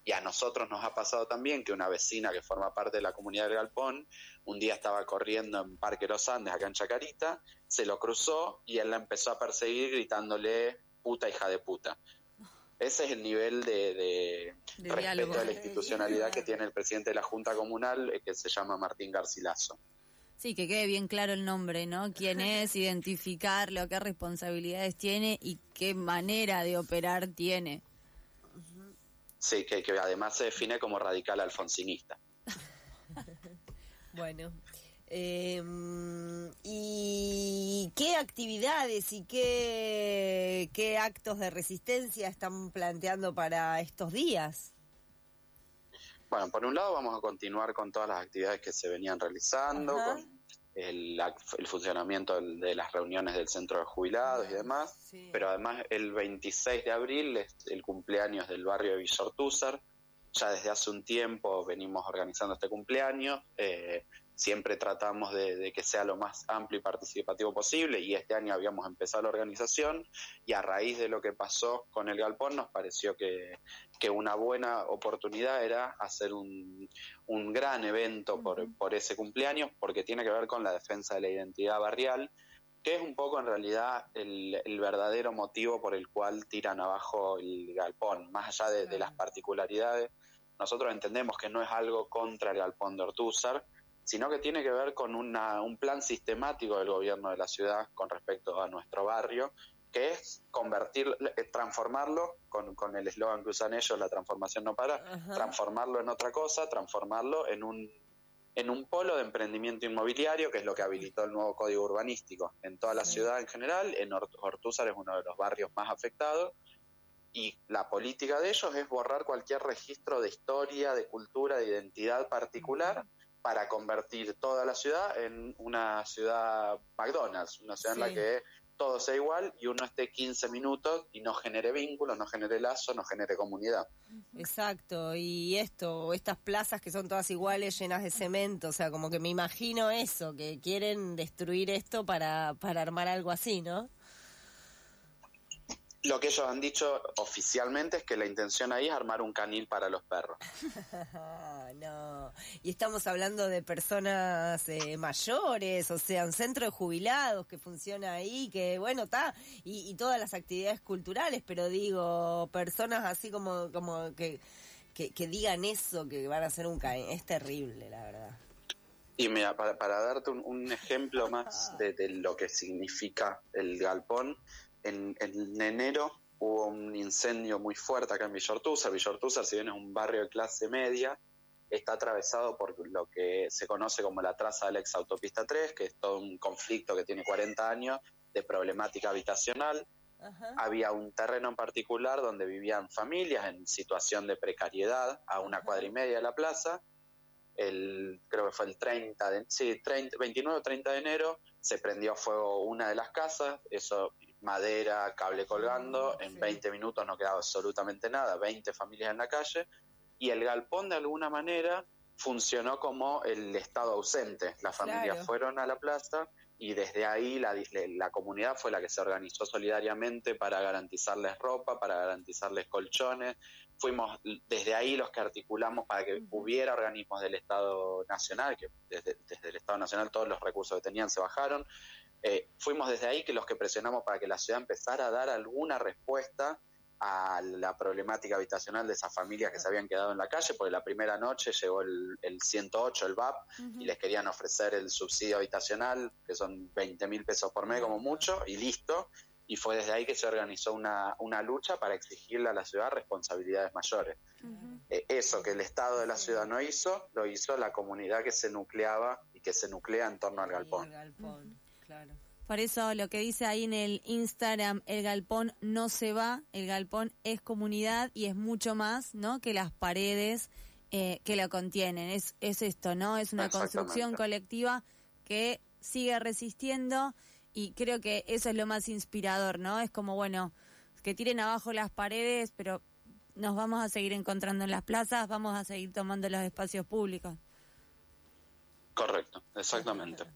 Y a nosotros nos ha pasado también que una vecina que forma parte de la comunidad del Galpón, un día estaba corriendo en Parque Los Andes, acá en Chacarita, se lo cruzó y él la empezó a perseguir gritándole puta hija de puta. Ese es el nivel de, de, de respeto diálogo. A la institucionalidad que tiene el presidente de la Junta Comunal, eh, que se llama Martín Garcilaso. Sí, que quede bien claro el nombre, ¿no? Quién es, identificarlo, qué responsabilidades tiene y qué manera de operar tiene. Sí, que, que además se define como radical alfonsinista. Bueno, eh, ¿y qué actividades y qué, qué actos de resistencia están planteando para estos días? Bueno, por un lado vamos a continuar con todas las actividades que se venían realizando, Ajá. con el, el funcionamiento de las reuniones del centro de jubilados y demás, sí. Pero además el veintiséis de abril es el cumpleaños del barrio de Villa Ortúzar. Ya desde hace un tiempo venimos organizando este cumpleaños, eh, siempre tratamos de, de que sea lo más amplio y participativo posible, y este año habíamos empezado la organización, y a raíz de lo que pasó con el Galpón nos pareció que, que una buena oportunidad era hacer un, un gran evento por, por ese cumpleaños, porque tiene que ver con la defensa de la identidad barrial, que es un poco en realidad el, el verdadero motivo por el cual tiran abajo el Galpón, más allá de, de las particularidades. Nosotros entendemos que no es algo contra el Galpón de Ortúzar, sino que tiene que ver con una, un plan sistemático del gobierno de la ciudad con respecto a nuestro barrio, que es convertir, transformarlo, con, con el eslogan que usan ellos, la transformación no para, Ajá. transformarlo en otra cosa, transformarlo en un, en un polo de emprendimiento inmobiliario, que es lo que habilitó el nuevo código urbanístico en toda la sí. ciudad en general. En Ortúzar es uno de los barrios más afectados, y la política de ellos es borrar cualquier registro de historia, de cultura, de identidad particular, para convertir toda la ciudad en una ciudad McDonald's, una ciudad sí. en la que todo sea igual y uno esté quince minutos y no genere vínculos, no genere lazo, no genere comunidad. Exacto, y esto, estas plazas que son todas iguales, llenas de cemento, o sea, como que me imagino eso, que quieren destruir esto para, para armar algo así, ¿no? Lo que ellos han dicho oficialmente es que la intención ahí es armar un canil para los perros. No, y estamos hablando de personas eh, mayores, o sea, un centro de jubilados que funciona ahí, que bueno, está, y, y todas las actividades culturales, pero digo, personas así como como que, que, que digan eso, que van a hacer un canil, es terrible, la verdad. Y mira, para, para darte un, un ejemplo más de, de lo que significa el Galpón, En, en enero hubo un incendio muy fuerte acá en Villa Ortúzar. Villa Ortúzar, si bien es un barrio de clase media, está atravesado por lo que se conoce como la traza de la ex autopista tres, que es todo un conflicto que tiene cuarenta años de problemática habitacional. Ajá. Había un terreno en particular donde vivían familias en situación de precariedad a una Ajá. cuadra y media de la plaza. El, creo que fue el treinta de, sí, treinta, veintinueve o treinta de enero, se prendió fuego una de las casas, eso... madera, cable colgando, en sí. veinte minutos no quedaba absolutamente nada, veinte familias en la calle, y el Galpón de alguna manera funcionó como el estado ausente. Las familias claro. fueron a la plaza y desde ahí la, la comunidad fue la que se organizó solidariamente para garantizarles ropa, para garantizarles colchones. Fuimos desde ahí los que articulamos para que uh-huh. hubiera organismos del Estado Nacional, que desde, desde el Estado Nacional todos los recursos que tenían se bajaron. Eh, fuimos desde ahí que los que presionamos para que la ciudad empezara a dar alguna respuesta a la problemática habitacional de esas familias que se habían quedado en la calle, porque la primera noche llegó el, el ciento ocho, el V A P, uh-huh. y les querían ofrecer el subsidio habitacional, que son veinte mil pesos por mes como mucho, y listo, y fue desde ahí que se organizó una, una lucha para exigirle a la ciudad responsabilidades mayores. Uh-huh. Eh, eso que el Estado de la ciudad no hizo, lo hizo la comunidad que se nucleaba y que se nuclea en torno al Galpón. El Galpón. Uh-huh. Claro. Por eso lo que dice ahí en el Instagram, el Galpón no se va, el Galpón es comunidad y es mucho más, ¿no?, que las paredes eh, que lo contienen. Es, es esto, ¿no? Es una construcción colectiva que sigue resistiendo y creo que eso es lo más inspirador, ¿no? Es como, bueno, que tiren abajo las paredes, pero nos vamos a seguir encontrando en las plazas, vamos a seguir tomando los espacios públicos. Correcto, exactamente.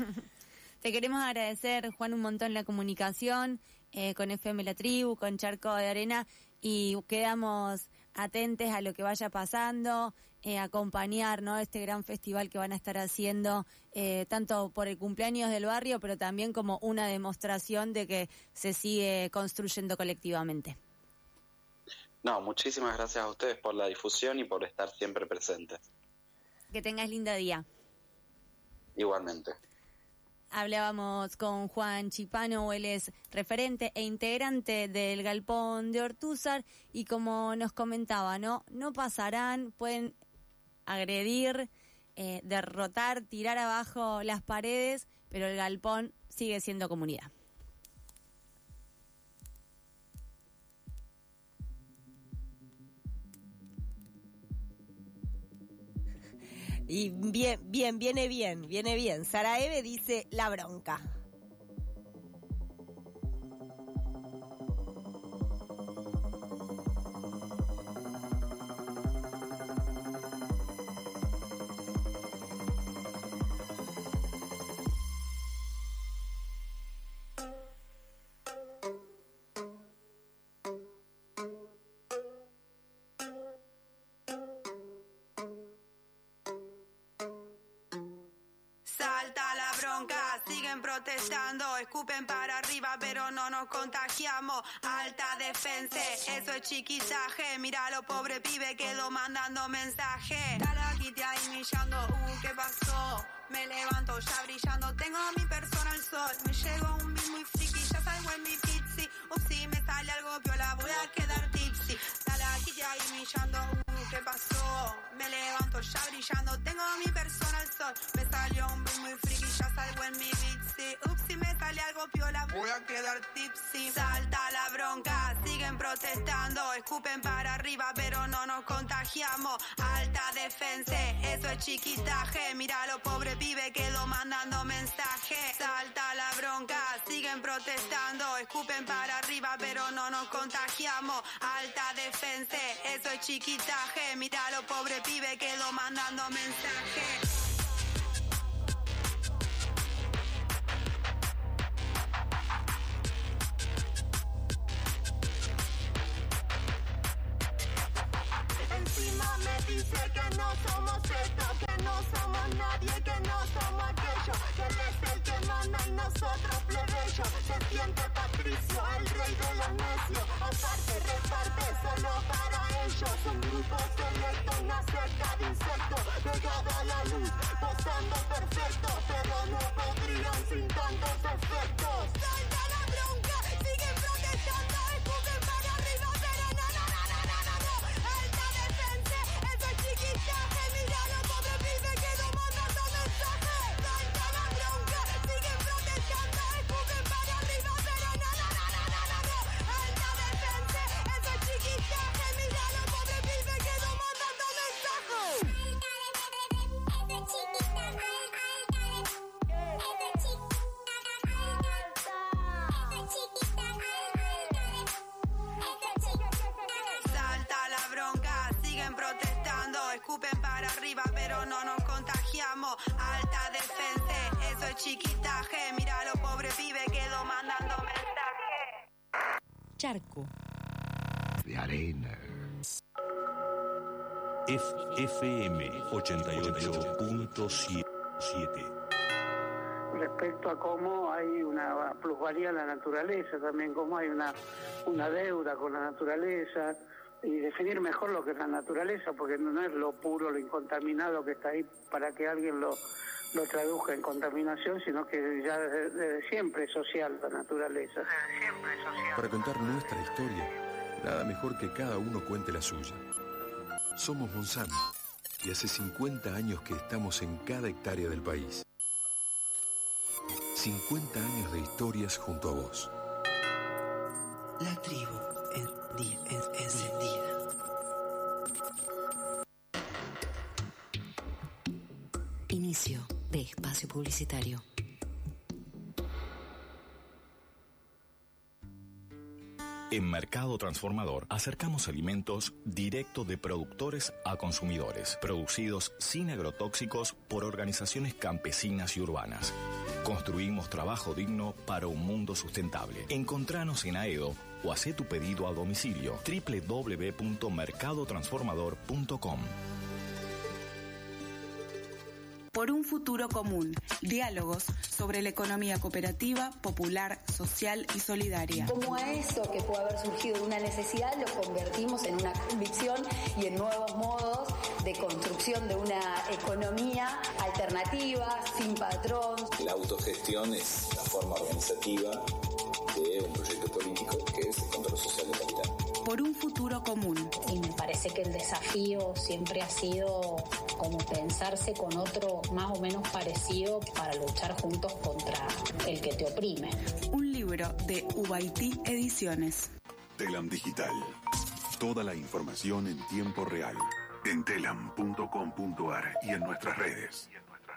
Te queremos agradecer, Juan, un montón la comunicación eh, con F M La Tribu, con Charco de Arena, y quedamos atentes a lo que vaya pasando, eh, acompañar, ¿no?, este gran festival que van a estar haciendo, eh, tanto por el cumpleaños del barrio, pero también como una demostración de que se sigue construyendo colectivamente. No, muchísimas gracias a ustedes por la difusión y por estar siempre presentes. Que tengas lindo día. Igualmente. Hablábamos con Juan Chipano, él es referente e integrante del Galpón de Ortúzar, y como nos comentaba, no, no pasarán, pueden agredir, eh, derrotar, tirar abajo las paredes, pero el Galpón sigue siendo comunidad. Y bien, bien, viene bien, viene bien. Sara Eve dice la bronca. Protestando, escupen para arriba, pero no nos contagiamos. Alta defensa, eso es chiquitaje. Mira lo pobre pibe, quedó mandando mensaje. Talaquite ahí millando, uh, ¿qué pasó? Me levanto ya brillando, tengo a mi persona al sol. Me llegó un beat muy friki, ya salgo en mi pizzi. Upsi, me sale algo piola, voy a quedar tipsy. Talaquite ahí millando, uh, ¿qué pasó? Me levanto ya brillando, tengo a mi persona al sol. Me salió un beat muy friki, ya salgo en mi pizzi. Upsi, me sale algo piola, voy a quedar tipsy. Salta la bronca, siguen protestando, escupen para arriba, pero no nos contagiamos. Alta defensa, eso es chiquitaje. Mira lo pobre pibe, quedó mandando mensaje. Salta la bronca, siguen protestando, escupen para arriba, pero no nos contagiamos. Alta defensa, eso es chiquitaje. Mira lo pobre pibe, quedó mandando mensaje. Me dice que no somos esto, que no somos nadie, que no somos aquello, que él es el que manda y nosotros plebeyos. Se siente Patricio, el rey de los necios. Aparte, reparte solo para ellos. Un grupo selecto, una cerca de insectos, pegado a la luz, posando perfecto, pero no podrían sin tantos efectos. Salta la bronca, siguen protestando, escupen para arriba, pero no, no, no, no, no, no, no. Alta defensa, eso es chiquitaje. Mira lo pobre pibe, quedó mandando mensaje. Salta la bronca, siguen protestando, escupen para arriba, pero no, no, no, no, no, no, no. Alta defensa, eso es chiquitaje. Mira lo pobre pibe, quedó mandando mensaje. Salta la bronca, siguen protestando, escupen para arriba, pero no nos contagiamos. Alta defensa, eso es chiquitaje. Mira lo pobre pibe, quedó mandando mensaje. Charco. De arena. F M ochenta y ocho punto siete. Respecto a cómo hay una plusvalía en la naturaleza, también cómo hay una, una deuda con la naturaleza, y definir mejor lo que es la naturaleza, porque no es lo puro, lo incontaminado que está ahí para que alguien lo, lo traduzca en contaminación, sino que ya desde, desde siempre es social la naturaleza. Desde siempre es social. Para contar nuestra historia, nada mejor que cada uno cuente la suya. Somos Monsanto y hace cincuenta años que estamos en cada hectárea del país. cincuenta años de historias junto a vos. La tribu en, en, encendida. Inicio de espacio publicitario. En Mercado Transformador acercamos alimentos directo de productores a consumidores, producidos sin agrotóxicos por organizaciones campesinas y urbanas. Construimos trabajo digno para un mundo sustentable. Encontranos en Aedo o haz tu pedido a domicilio doble u doble u doble u punto mercado transformador punto com. Por un futuro común. Diálogos sobre la economía cooperativa, popular, social y solidaria. Como a eso que puede haber surgido de una necesidad lo convertimos en una convicción y en nuevos modos de construcción de una economía alternativa, sin patrón. La autogestión es la forma organizativa de un proyecto político que es el control social de capital. Por un futuro común. Y me parece que el desafío siempre ha sido como pensarse con otro más o menos parecido para luchar juntos contra el que te oprime. Un libro de Ubaití Ediciones. Telam Digital. Toda la información en tiempo real. En telam punto com punto ar y en nuestras redes.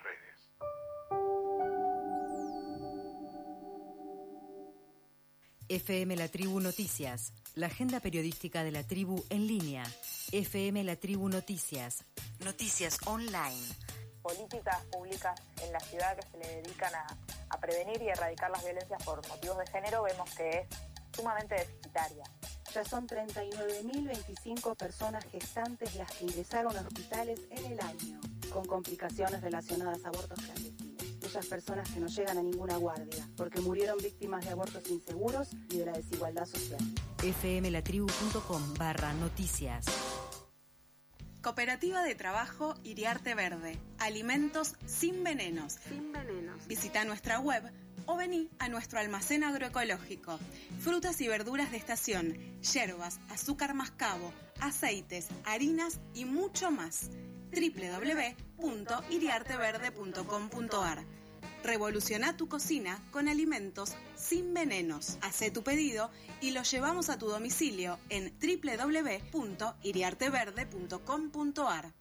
F M La Tribu Noticias, la agenda periodística de la tribu en línea. F M La Tribu Noticias, noticias online. Políticas públicas en la ciudad que se le dedican a, a prevenir y erradicar las violencias por motivos de género, vemos que es sumamente deficitaria. Ya son treinta y nueve mil veinticinco personas gestantes las que ingresaron a hospitales en el año, con complicaciones relacionadas a abortos clandestinos. Muchas personas que no llegan a ninguna guardia, porque murieron víctimas de abortos inseguros y de la desigualdad social. F M La Tribu punto com barra noticias. Cooperativa de Trabajo Iriarte Verde. Alimentos sin venenos. Sin venenos. Visita nuestra web o vení a nuestro almacén agroecológico. Frutas y verduras de estación, yerbas, azúcar mascabo, aceites, harinas y mucho más. doble u doble u doble u punto iriarte verde punto com punto ar. Revoluciona tu cocina con alimentos sin venenos. Hacé tu pedido y lo llevamos a tu domicilio en doble u doble u doble u punto iriarte verde punto com punto ar.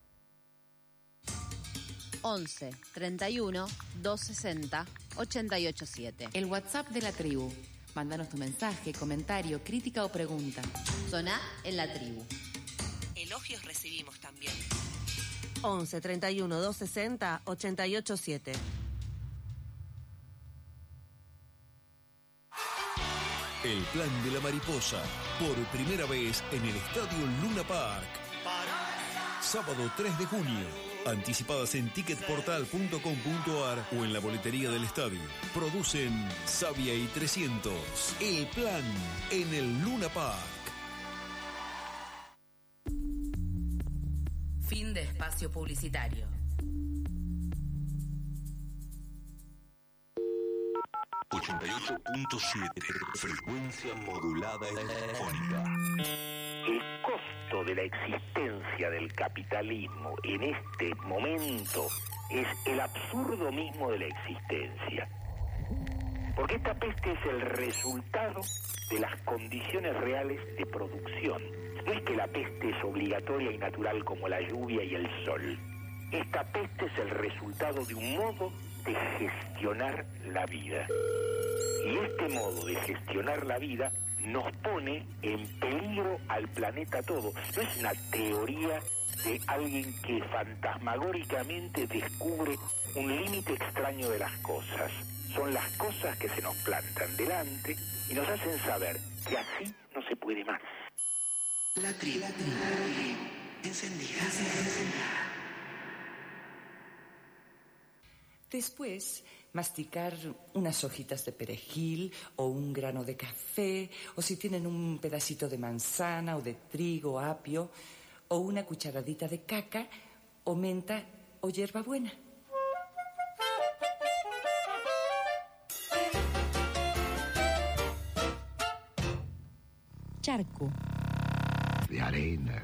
once, treinta y uno, doscientos sesenta, ochenta y ocho siete. El WhatsApp de la tribu. Mándanos tu mensaje, comentario, crítica o pregunta. Soná en la tribu. Elogios recibimos también. once, treinta y uno, doscientos sesenta, ochenta y ocho siete. El plan de la mariposa, por primera vez en el Estadio Luna Park. Sábado tres de junio. Anticipadas en ticket portal punto com punto ar o en la boletería del estadio. Producen Sabia y trescientos. El plan en el Luna Park. Fin de espacio publicitario. ochenta y ocho punto siete, frecuencia modulada telefónica. El costo de la existencia del capitalismo en este momento es el absurdo mismo de la existencia. Porque esta peste es el resultado de las condiciones reales de producción. No es que la peste es obligatoria y natural como la lluvia y el sol. Esta peste es el resultado de un modo de gestionar la vida. Y este modo de gestionar la vida nos pone en peligro al planeta todo. No es una teoría de alguien que fantasmagóricamente descubre un límite extraño de las cosas. Son las cosas que se nos plantan delante y nos hacen saber que así no se puede más. La tribu, la tribu, encendida, encendida. Después, masticar unas hojitas de perejil o un grano de café, o si tienen un pedacito de manzana o de trigo, apio, o una cucharadita de caca, o menta o hierbabuena. Charco. De arena.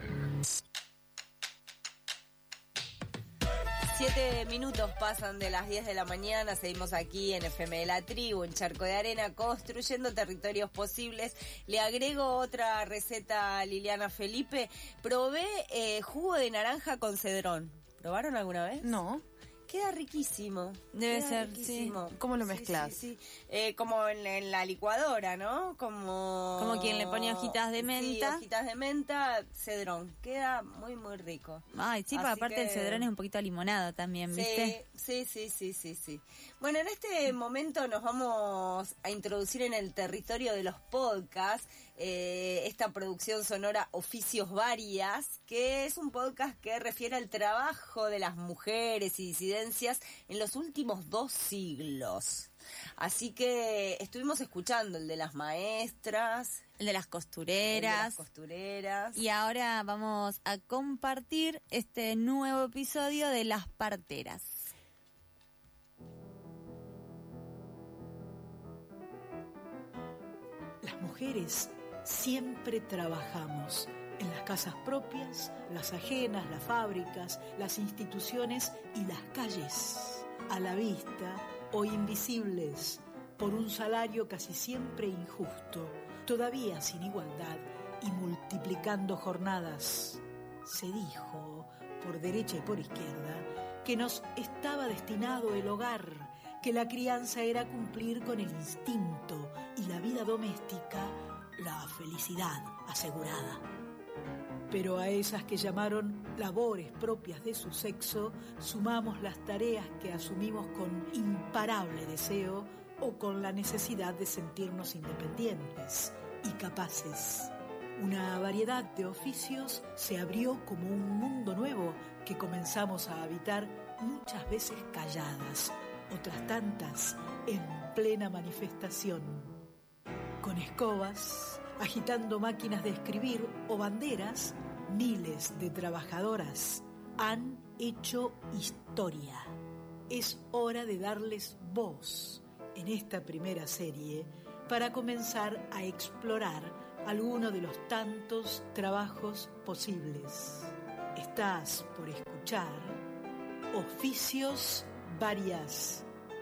Siete minutos pasan de las diez de la mañana, seguimos aquí en F M de la Tribu, en Charco de Arena, construyendo territorios posibles. Le agrego otra receta a Liliana Felipe. Probé eh, jugo de naranja con cedrón. ¿Probaron alguna vez? No. Queda riquísimo. Debe Queda ser, riquísimo. sí. ¿Cómo lo Sí, mezclas? sí, sí. Eh, como en, en la licuadora, ¿no? Como... Como quien le pone hojitas de menta. Sí, hojitas de menta, cedrón. Queda muy, muy rico. Ay, sí, pero Así aparte que... el cedrón es un poquito limonado también, ¿viste? Sí, sí, sí, sí, sí. Bueno, en este momento nos vamos a introducir en el territorio de los podcasts, eh, esta producción sonora Oficios Varias, que es un podcast que refiere al trabajo de las mujeres y disidencias en los últimos dos siglos. Así que estuvimos escuchando el de las maestras, el de las costureras, el de las costureras. Y ahora vamos a compartir este nuevo episodio de Las Parteras. Las mujeres siempre trabajamos en las casas propias, las ajenas, las fábricas, las instituciones y las calles, a la vista o invisibles, por un salario casi siempre injusto, todavía sin igualdad y multiplicando jornadas. Se dijo, por derecha y por izquierda, que nos estaba destinado el hogar, que la crianza era cumplir con el instinto y la vida doméstica, la felicidad asegurada. Pero a esas que llamaron labores propias de su sexo, sumamos las tareas que asumimos con imparable deseo o con la necesidad de sentirnos independientes y capaces. Una variedad de oficios se abrió como un mundo nuevo que comenzamos a habitar muchas veces calladas, otras tantas en plena manifestación. Con escobas, agitando máquinas de escribir o banderas, miles de trabajadoras han hecho historia. Es hora de darles voz en esta primera serie para comenzar a explorar alguno de los tantos trabajos posibles. Estás por escuchar Oficios Varias.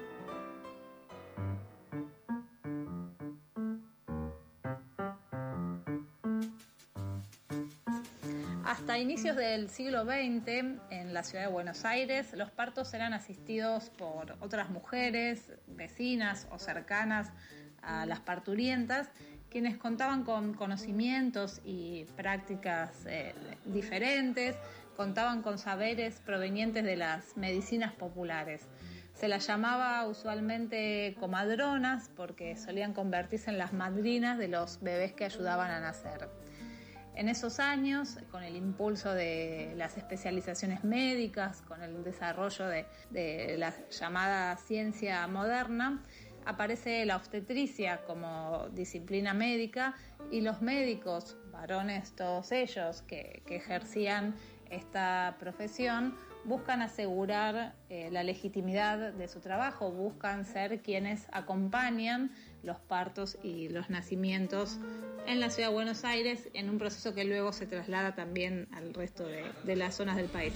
Hasta inicios del siglo veinte, en la ciudad de Buenos Aires, los partos eran asistidos por otras mujeres, vecinas o cercanas a las parturientas, quienes contaban con conocimientos y prácticas eh, diferentes, contaban con saberes provenientes de las medicinas populares. Se las llamaba usualmente comadronas porque solían convertirse en las madrinas de los bebés que ayudaban a nacer. En esos años, con el impulso de las especializaciones médicas, con el desarrollo de, de la llamada ciencia moderna, aparece la obstetricia como disciplina médica y los médicos, varones todos ellos, que, que ejercían esta profesión, buscan asegurar eh, la legitimidad de su trabajo, buscan ser quienes acompañan los partos y los nacimientos en la ciudad de Buenos Aires, en un proceso que luego se traslada también al resto de, de las zonas del país.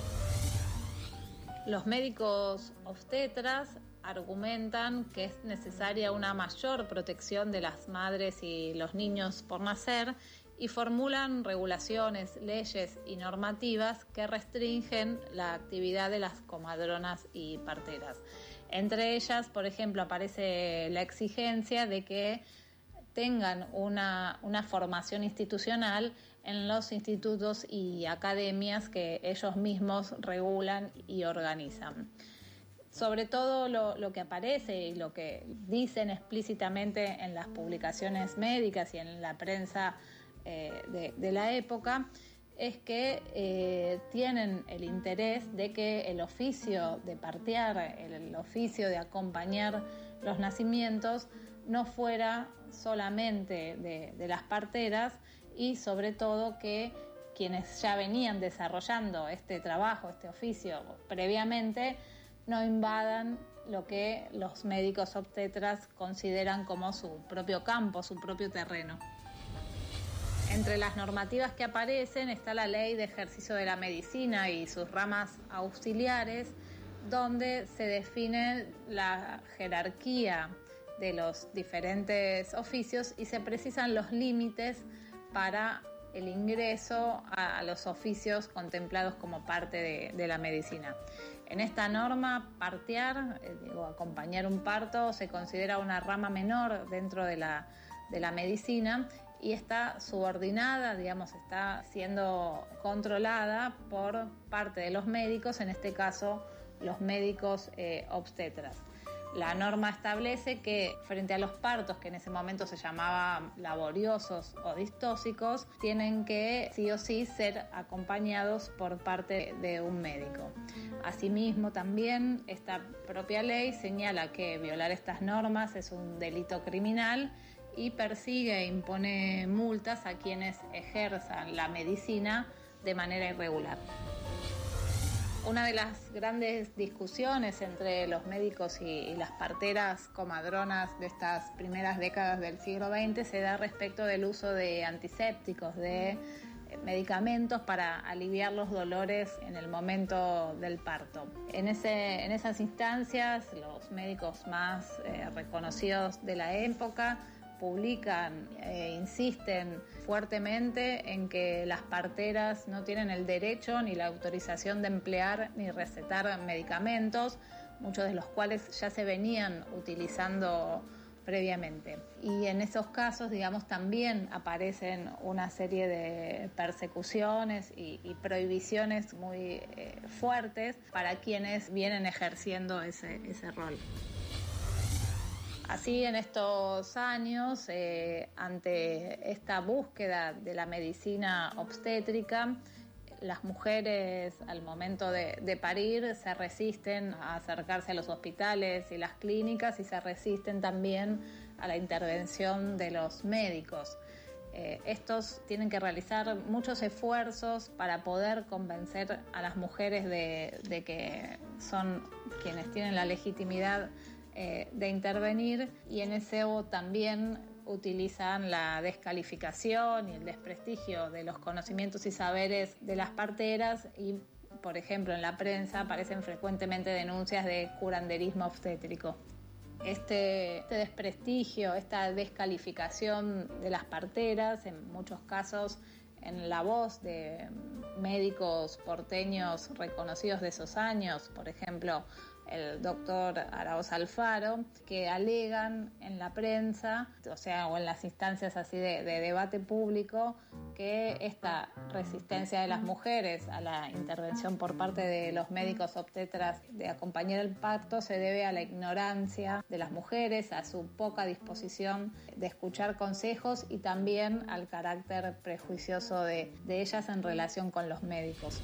Los médicos obstetras argumentan que es necesaria una mayor protección de las madres y los niños por nacer y formulan regulaciones, leyes y normativas que restringen la actividad de las comadronas y parteras. Entre ellas, por ejemplo, aparece la exigencia de que tengan una, una formación institucional en los institutos y academias que ellos mismos regulan y organizan. Sobre todo lo, lo que aparece y lo que dicen explícitamente en las publicaciones médicas y en la prensa eh, de, de la época es que eh, tienen el interés de que el oficio de partear, el, el oficio de acompañar los nacimientos no fuera solamente de, de las parteras y sobre todo que quienes ya venían desarrollando este trabajo, este oficio previamente, no invadan lo que los médicos obstetras consideran como su propio campo, su propio terreno. Entre las normativas que aparecen está la Ley de Ejercicio de la Medicina y sus ramas auxiliares, donde se define la jerarquía de los diferentes oficios y se precisan los límites para el ingreso a los oficios contemplados como parte de, de la medicina. En esta norma, partear, eh, digo, acompañar un parto, se considera una rama menor dentro de la, de la medicina y está subordinada, digamos, está siendo controlada por parte de los médicos, en este caso los médicos eh, obstetras. La norma establece que frente a los partos, que en ese momento se llamaban laboriosos o distóxicos, tienen que sí o sí ser acompañados por parte de un médico. Asimismo, también esta propia ley señala que violar estas normas es un delito criminal y persigue e impone multas a quienes ejerzan la medicina de manera irregular. Una de las grandes discusiones entre los médicos y, y las parteras comadronas de estas primeras décadas del siglo veinte se da respecto del uso de antisépticos, de medicamentos para aliviar los dolores en el momento del parto. En, ese, en esas instancias, los médicos más eh, reconocidos de la época publican e insisten fuertemente en que las parteras no tienen el derecho ni la autorización de emplear ni recetar medicamentos, muchos de los cuales ya se venían utilizando previamente. Y en esos casos, digamos, también aparecen una serie de persecuciones y, y prohibiciones muy eh, fuertes para quienes vienen ejerciendo ese, ese rol. Así, en estos años, eh, ante esta búsqueda de la medicina obstétrica, las mujeres al momento de, de parir se resisten a acercarse a los hospitales y las clínicas y se resisten también a la intervención de los médicos. Eh, estos tienen que realizar muchos esfuerzos para poder convencer a las mujeres de, de que son quienes tienen la legitimidad eh, de intervenir, y en eso también utilizan la descalificación y el desprestigio de los conocimientos y saberes de las parteras y, por ejemplo, en la prensa aparecen frecuentemente denuncias de curanderismo obstétrico. Este, este desprestigio, esta descalificación de las parteras, en muchos casos en la voz de médicos porteños reconocidos de esos años, por ejemplo, el doctor Araoz Alfaro, que alegan en la prensa, o sea, o en las instancias así de, de debate público, que esta resistencia de las mujeres a la intervención por parte de los médicos obstetras de acompañar el parto se debe a la ignorancia de las mujeres, a su poca disposición de escuchar consejos y también al carácter prejuicioso de, de ellas en relación con los médicos.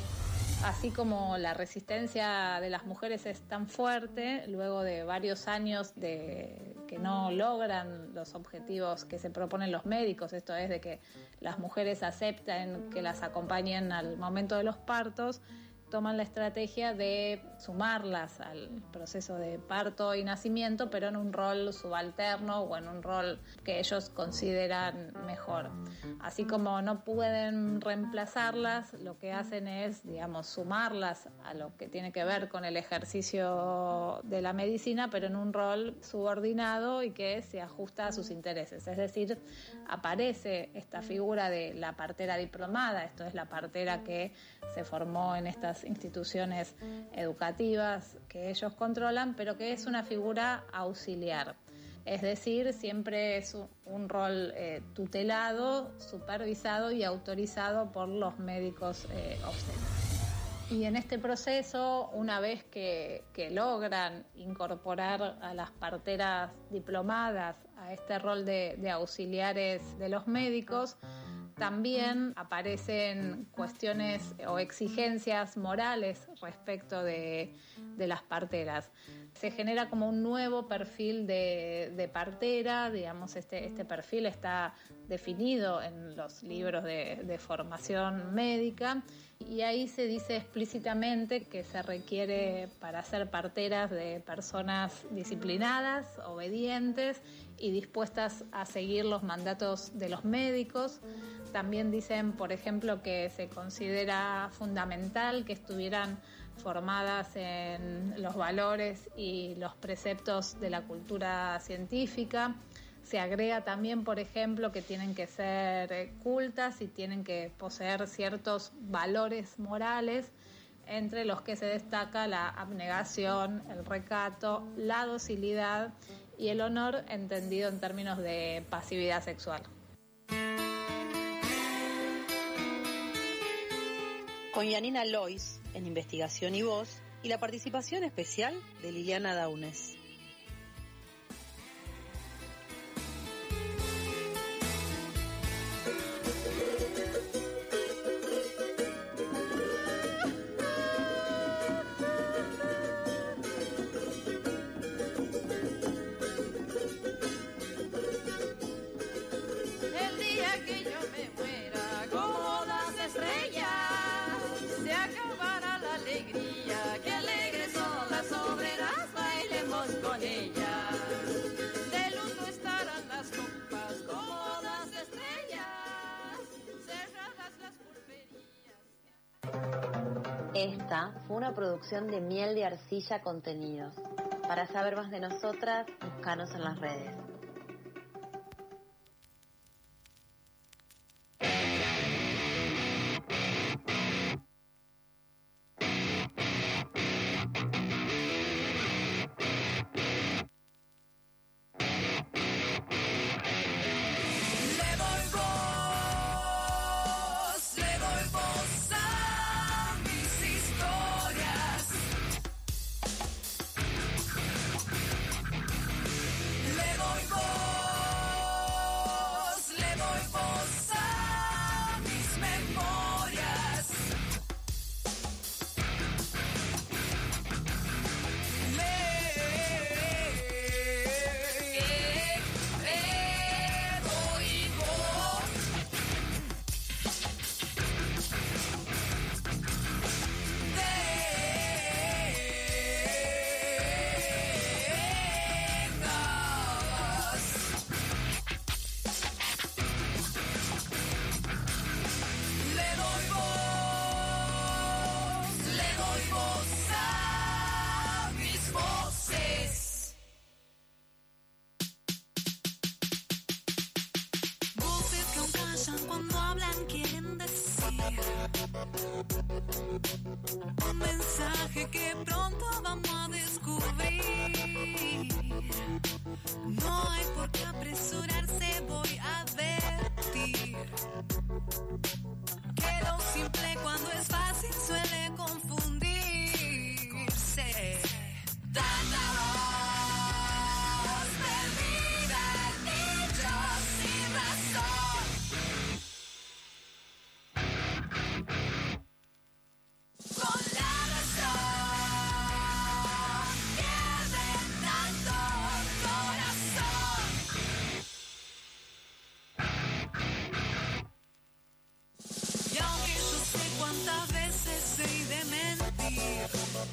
Así como la resistencia de las mujeres es tan fuerte, luego de varios años de que no logran los objetivos que se proponen los médicos, esto es de que las mujeres acepten que las acompañen al momento de los partos, toman la estrategia de sumarlas al proceso de parto y nacimiento, pero en un rol subalterno o en un rol que ellos consideran mejor. Así como no pueden reemplazarlas, lo que hacen es, digamos, sumarlas a lo que tiene que ver con el ejercicio de la medicina, pero en un rol subordinado y que se ajusta a sus intereses. Es decir, aparece esta figura de la partera diplomada, esto es la partera que se formó en estas instituciones educativas que ellos controlan, pero que es una figura auxiliar. Es decir, siempre es un, un rol eh, tutelado, supervisado y autorizado por los médicos eh, obstetras. Y en este proceso, una vez que, que logran incorporar a las parteras diplomadas a este rol de, de auxiliares de los médicos, también aparecen cuestiones o exigencias morales respecto de, de las parteras. Se genera como un nuevo perfil de, de partera, digamos, este, este perfil está definido en los libros de, de formación médica y ahí se dice explícitamente que se requiere para ser parteras de personas disciplinadas, obedientes y dispuestas a seguir los mandatos de los médicos. También dicen, por ejemplo, que se considera fundamental que estuvieran formadas en los valores y los preceptos de la cultura científica. Se agrega también, por ejemplo, que tienen que ser cultas y tienen que poseer ciertos valores morales, entre los que se destaca la abnegación, el recato, la docilidad y el honor entendido en términos de pasividad sexual. Con Yanina Lois en investigación y voz y la participación especial de Liliana Daunes. Esta fue una producción de Miel de Arcilla Contenidos. Para saber más de nosotras, búscanos en las redes. Un mensaje que pronto vamos a descubrir. No hay por qué apresurarse, voy a advertir que lo simple cuando es fácil suele confundirse. Tanta voz perdida en dichos sin razón. Con la razón pierden tanto corazón. Y aunque yo sé cuántas veces soy de mentir,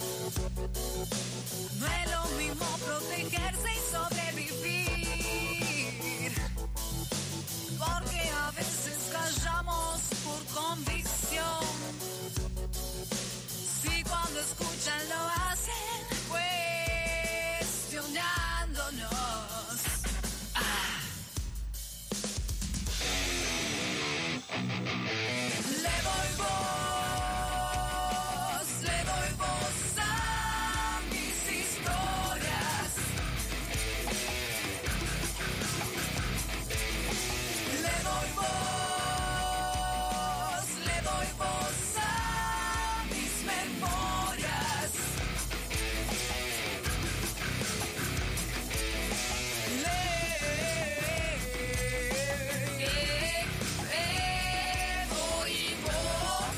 no es lo mismo protegerse y sobrevivir, porque a veces callamos por convicción. Si cuando escuchan lo hacen cuestionándonos. Ah. Le doy voz, le doy voz a mis historias. Le doy voz, le doy voz a mis memorias. Le doy voz.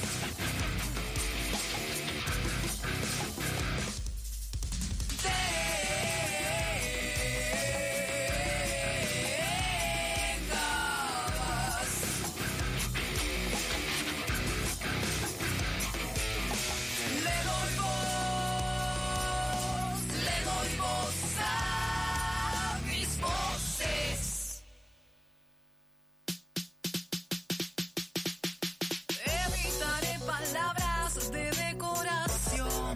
Le doy voz, le doy voz a mis voces. Evitaré palabras de decoración,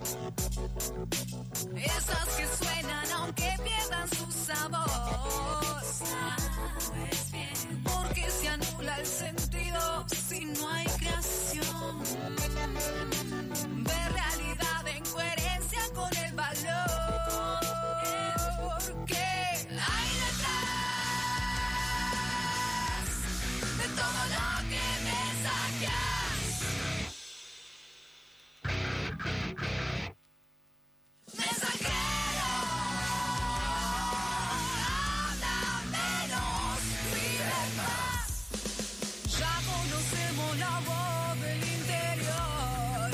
esas que suenan aunque pierdan su sabor. Sabes bien, porque se anula el sentido si no hay creación. Ver realidad en coherencia con el valor que hay detrás de todo lo que me saqueas. Mensajero, habla menos, vive más. Ya conocemos la voz del interior,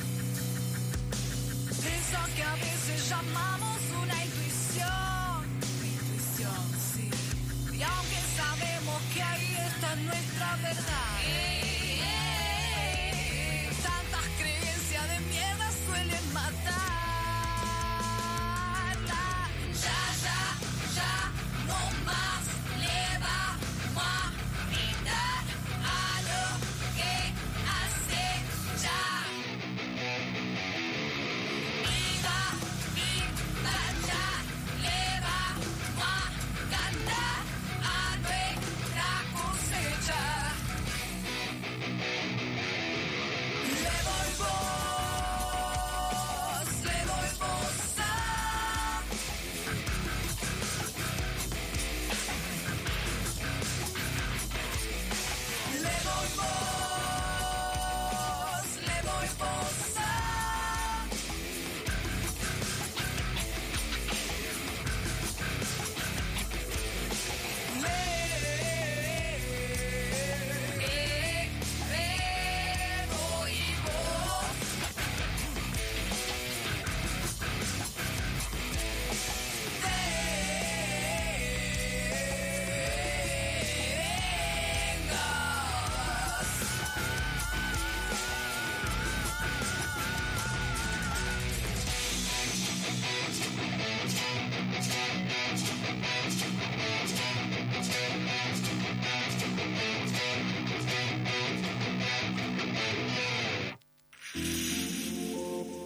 esa que a veces llamamos una intuición. Intuición, sí. Y aunque sabemos que ahí está nuestra verdad, tantas creencias de mierda suelen matarla. Ya, ya, ya, no más le vamos a gritar a lo que hace ya.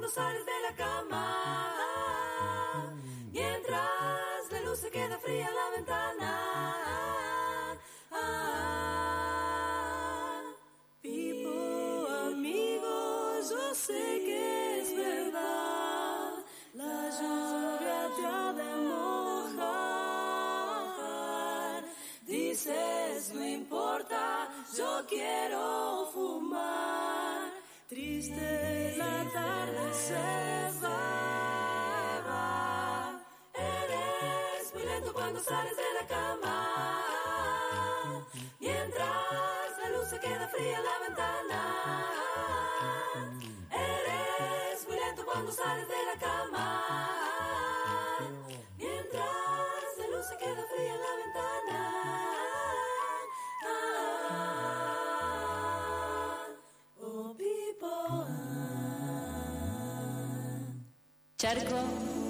cuando sales de la cama, mientras la luz se queda fría en la ventana. Pipo, amigos, yo sé que es verdad, la lluvia te ha de mojar. Dices, no importa, yo quiero fumar. Triste la tarde se va. Eres muy lento cuando sales de la cama, mientras la luz se queda fría en la ventana. Eres muy lento cuando sales de la cama, mientras la luz se queda fría en la ventana. Oh, Pipo. Charco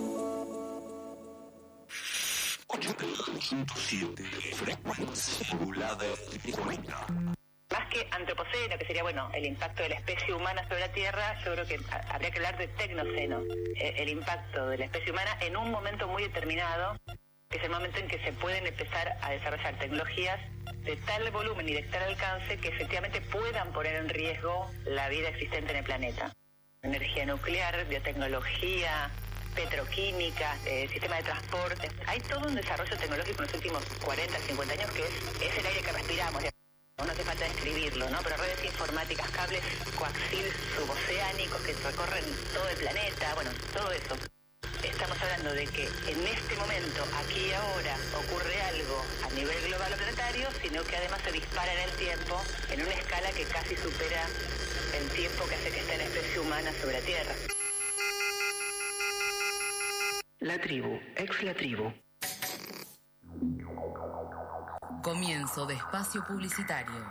ochenta y dos punto siete, frecuencia modulada electrónica. Más que antropoceno, que sería, bueno, el impacto de la especie humana sobre la Tierra, yo creo que habría que hablar de tecnoceno, el impacto de la especie humana en un momento muy determinado, que es el momento en que se pueden empezar a desarrollar tecnologías de tal volumen y de tal alcance que efectivamente puedan poner en riesgo la vida existente en el planeta. Energía nuclear, biotecnología, petroquímica, eh, sistema de transporte. Hay todo un desarrollo tecnológico en los últimos cuarenta, cincuenta años que es, es el aire que respiramos. No hace falta describirlo, ¿no? Pero redes informáticas, cables coaxil suboceánicos que recorren todo el planeta, bueno, todo eso. Estamos hablando de que en este momento, aquí y ahora, ocurre algo a nivel global o planetario, sino que además se dispara en el tiempo en una escala que casi supera el tiempo que hace que esté la especie humana sobre la Tierra. La tribu, ex la tribu. Comienzo de espacio publicitario.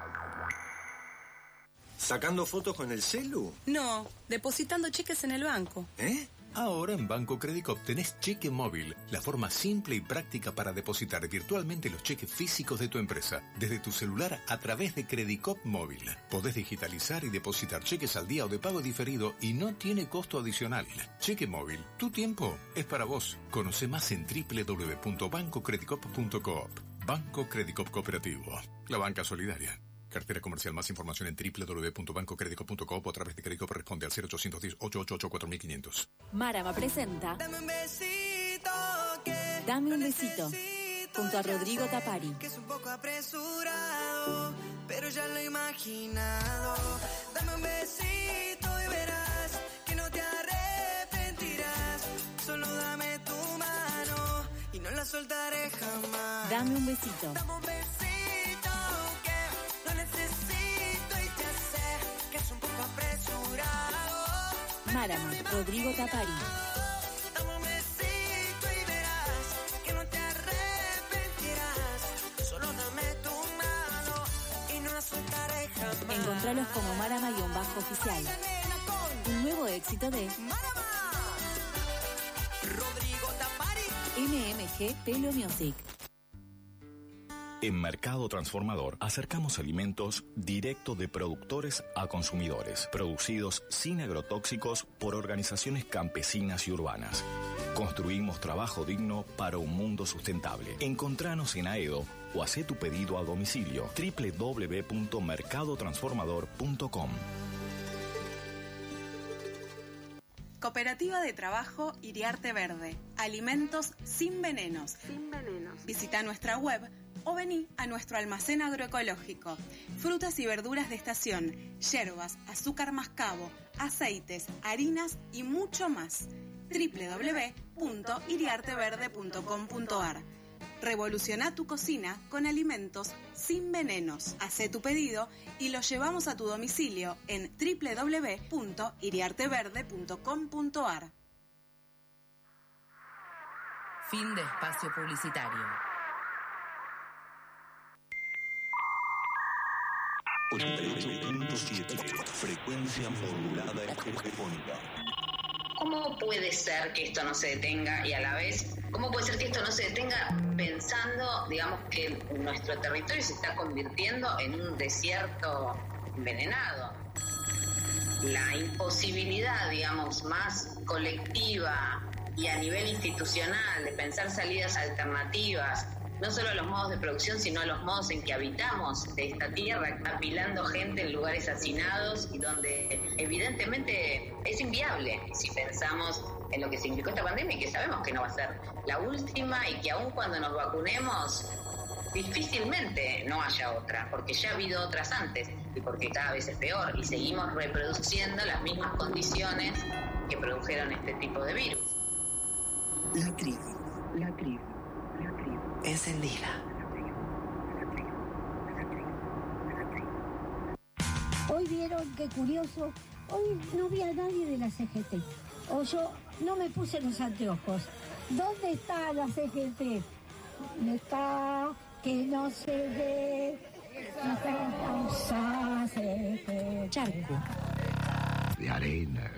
¿Sacando fotos con el celu? No, depositando cheques en el banco. ¿Eh? Ahora en Banco Credicop tenés cheque móvil, la forma simple y práctica para depositar virtualmente los cheques físicos de tu empresa, desde tu celular a través de Credicop Móvil. Podés digitalizar y depositar cheques al día o de pago diferido y no tiene costo adicional. Cheque móvil, tu tiempo es para vos. Conoce más en doble u doble u doble u punto banco credicop punto coop. Banco Credicop Cooperativo, la banca solidaria. Cartera comercial. Más información en doble u doble u doble u punto banco credicop punto coop o a través de Credicop. Responde al cero ochocientos diez, ochocientos ochenta y ocho, cuatro mil quinientos. Marama presenta Dame un besito, que Dame un besito, junto a Rodrigo Tapari. Que es un poco apresurado, pero ya lo he imaginado. Dame un besito y verás que no te arrepentirás. Solo dame tu mano y no la soltaré jamás. Dame un besito. Dame un besito que lo necesito y te sé que es un poco apresurado. Marama, Rodrigo Tapari. Dame un besito y verás que no te arrepentirás. Solo dame tu mano y no la soltaré jamás. Encontralos como Marama-oficial. Un nuevo éxito de Rodrigo Tapari. M M G Pelo Music. En Mercado Transformador acercamos alimentos directo de productores a consumidores, producidos sin agrotóxicos por organizaciones campesinas y urbanas. Construimos trabajo digno para un mundo sustentable. Encontranos en Aedo o hacé tu pedido a domicilio doble u doble u doble u punto mercado transformador punto com. Cooperativa de Trabajo Iriarte Verde. Alimentos sin venenos. Sin venenos. Visita nuestra web o vení a nuestro almacén agroecológico. Frutas y verduras de estación, yerbas, azúcar mascabo, aceites, harinas y mucho más. doble u doble u doble u punto iriarteverde punto com punto ar. Revoluciona tu cocina con alimentos sin venenos. Hacé tu pedido y lo llevamos a tu domicilio en doble u doble u doble u punto iriarteverde punto com punto ar. Fin de espacio publicitario. ochenta y ocho punto siete, frecuencia modulada electrónica. ¿Cómo puede ser que esto no se detenga y a la vez, cómo puede ser que esto no se detenga pensando, digamos, que nuestro territorio se está convirtiendo en un desierto envenenado? la imposibilidad, digamos, más colectiva y a nivel institucional de pensar salidas alternativas, no solo a los modos de producción, sino a los modos en que habitamos de esta tierra, apilando gente en lugares hacinados y donde evidentemente es inviable si pensamos en lo que significó esta pandemia y que sabemos que no va a ser la última y que aun cuando nos vacunemos difícilmente no haya otra, porque ya ha habido otras antes y porque cada vez es peor y seguimos reproduciendo las mismas condiciones que produjeron este tipo de virus. La tribu, la tribu, la tribu encendida. Hoy vieron qué curioso, hoy no vi a nadie de la C G T, o yo no me puse los anteojos. ¿Dónde está la C G T? ¿Dónde está? Que no se ve, no se ve. Charco de arena.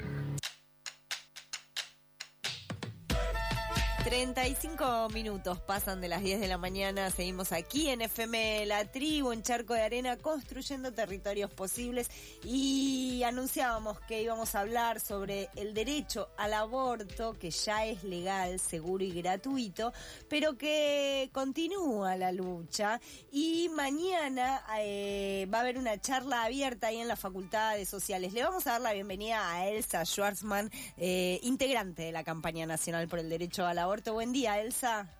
treinta y cinco minutos pasan de las diez de la mañana, seguimos aquí en F M La Tribu, en Charco de Arena, construyendo territorios posibles, y anunciábamos que íbamos a hablar sobre el derecho al aborto, que ya es legal, seguro y gratuito, pero que continúa la lucha, y mañana eh, va a haber una charla abierta ahí en la Facultad de Sociales. Le vamos a dar la bienvenida a Elsa Schwarzman, eh, integrante de la campaña nacional por el derecho al aborto. Buen día, Elsa.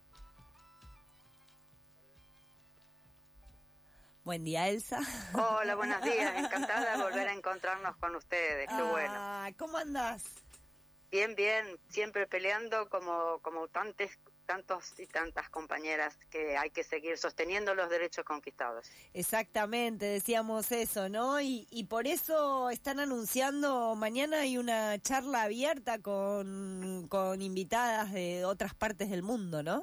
Buen día, Elsa. Hola, buenos días. Encantada de volver a encontrarnos con ustedes. Qué ah, bueno. ¿Cómo andás? Bien, bien. Siempre peleando como, como tantos, tantos y tantas compañeras que hay que seguir sosteniendo los derechos conquistados. Exactamente, decíamos eso, ¿no? Y, y por eso están anunciando, mañana hay una charla abierta con, con invitadas de otras partes del mundo, ¿no?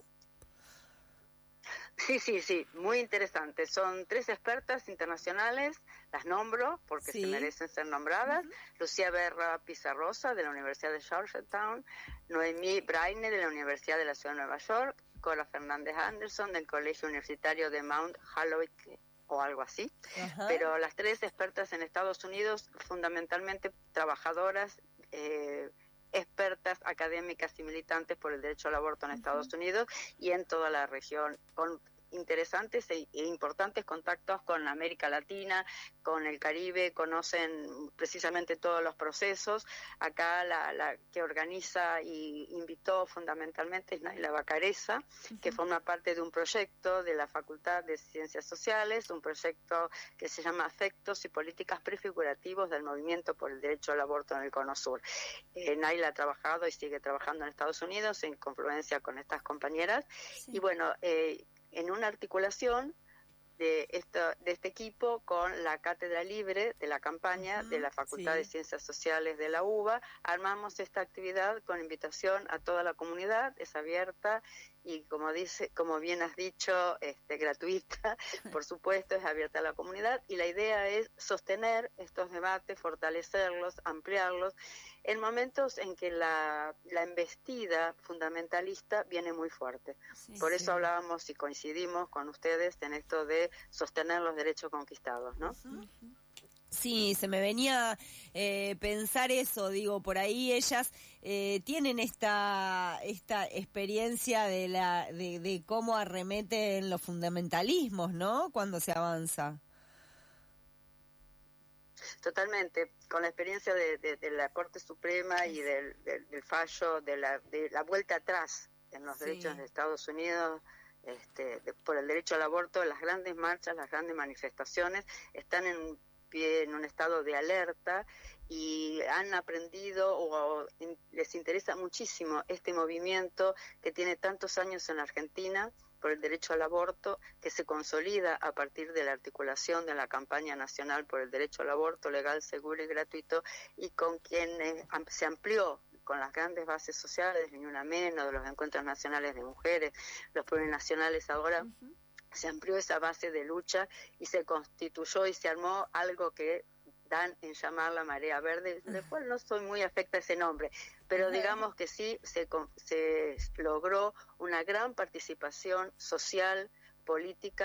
Sí, sí, sí, muy interesante. Son tres expertas internacionales, las nombro porque sí. se merecen ser nombradas. Uh-huh. Lucía Berra Pizarrosa, de la Universidad de Georgetown, Noemí Braine, de la Universidad de la Ciudad de Nueva York, Cora Fernández Anderson, del Colegio Universitario de Mount Holyoke, o algo así. Uh-huh. Pero las tres expertas en Estados Unidos, fundamentalmente trabajadoras, eh, expertas, académicas y militantes por el derecho al aborto en uh-huh. Estados Unidos y en toda la región, con interesantes e, e importantes contactos con América Latina, con el Caribe, conocen precisamente todos los procesos. Acá la, la que organiza y invitó fundamentalmente es Naila Bacareza, uh-huh. que forma parte de un proyecto de la Facultad de Ciencias Sociales, un proyecto que se llama Afectos y Políticas Prefigurativos del Movimiento por el Derecho al Aborto en el Cono Sur. Eh, Naila ha trabajado y sigue trabajando en Estados Unidos en confluencia con estas compañeras, sí. y bueno, eh, en una articulación de, esto, de este equipo con la Cátedra Libre de la campaña uh-huh, de la Facultad sí. de Ciencias Sociales de la UBA, armamos esta actividad con invitación a toda la comunidad, es abierta y como dice, como bien has dicho, este, gratuita, por supuesto, es abierta a la comunidad, y la idea es sostener estos debates, fortalecerlos, ampliarlos, en momentos en que la, la embestida fundamentalista viene muy fuerte. Sí, por eso sí. hablábamos y coincidimos con ustedes en esto de sostener los derechos conquistados, ¿no? Uh-huh. Sí, se me venía eh, pensar eso, digo, por ahí ellas eh, tienen esta esta experiencia de la de, de cómo arremeten los fundamentalismos, ¿no? Cuando se avanza. Totalmente, con la experiencia de, de, de la Corte Suprema y del, del, del fallo de la, de la vuelta atrás en los sí. derechos de Estados Unidos. Este, de, por el derecho al aborto, las grandes marchas, las grandes manifestaciones están en en un estado de alerta y han aprendido o in, les interesa muchísimo este movimiento que tiene tantos años en Argentina por el derecho al aborto, que se consolida a partir de la articulación de la campaña nacional por el derecho al aborto legal, seguro y gratuito, y con quien eh, se amplió con las grandes bases sociales, ni una menos, de los encuentros nacionales de mujeres, los plurinacionales ahora. Uh-huh. Se amplió esa base de lucha y se constituyó y se armó algo que dan en llamar la marea verde, del cual no soy muy afecta a ese nombre, pero digamos que sí se, se logró una gran participación social, política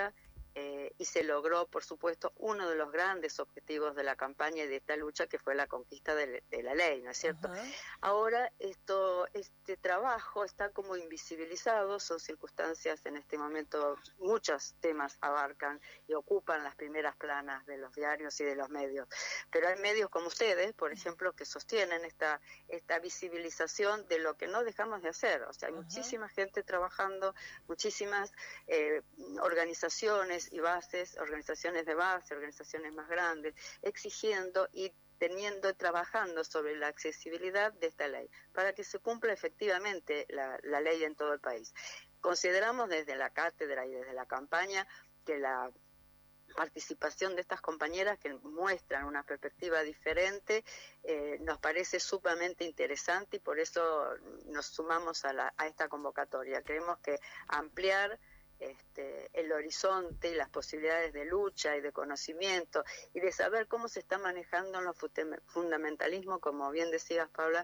Eh, y se logró, por supuesto, uno de los grandes objetivos de la campaña y de esta lucha, que fue la conquista de, de la ley, ¿no es cierto? Uh-huh. Ahora, esto, este trabajo está como invisibilizado, son circunstancias en este momento, muchos temas abarcan y ocupan las primeras planas de los diarios y de los medios, pero hay medios como ustedes, por ejemplo, que sostienen esta, esta visibilización de lo que no dejamos de hacer, o sea, hay uh-huh. muchísima gente trabajando, muchísimas eh, organizaciones y bases, organizaciones de base, organizaciones más grandes, exigiendo y teniendo, trabajando sobre la accesibilidad de esta ley, para que se cumpla efectivamente la, la ley en todo el país. Consideramos desde la cátedra y desde la campaña que la participación de estas compañeras que muestran una perspectiva diferente eh, nos parece sumamente interesante y por eso nos sumamos a, la, a esta convocatoria. Creemos que ampliar Este, el horizonte y las posibilidades de lucha y de conocimiento y de saber cómo se está manejando los fundamentalismos, como bien decías, Paula,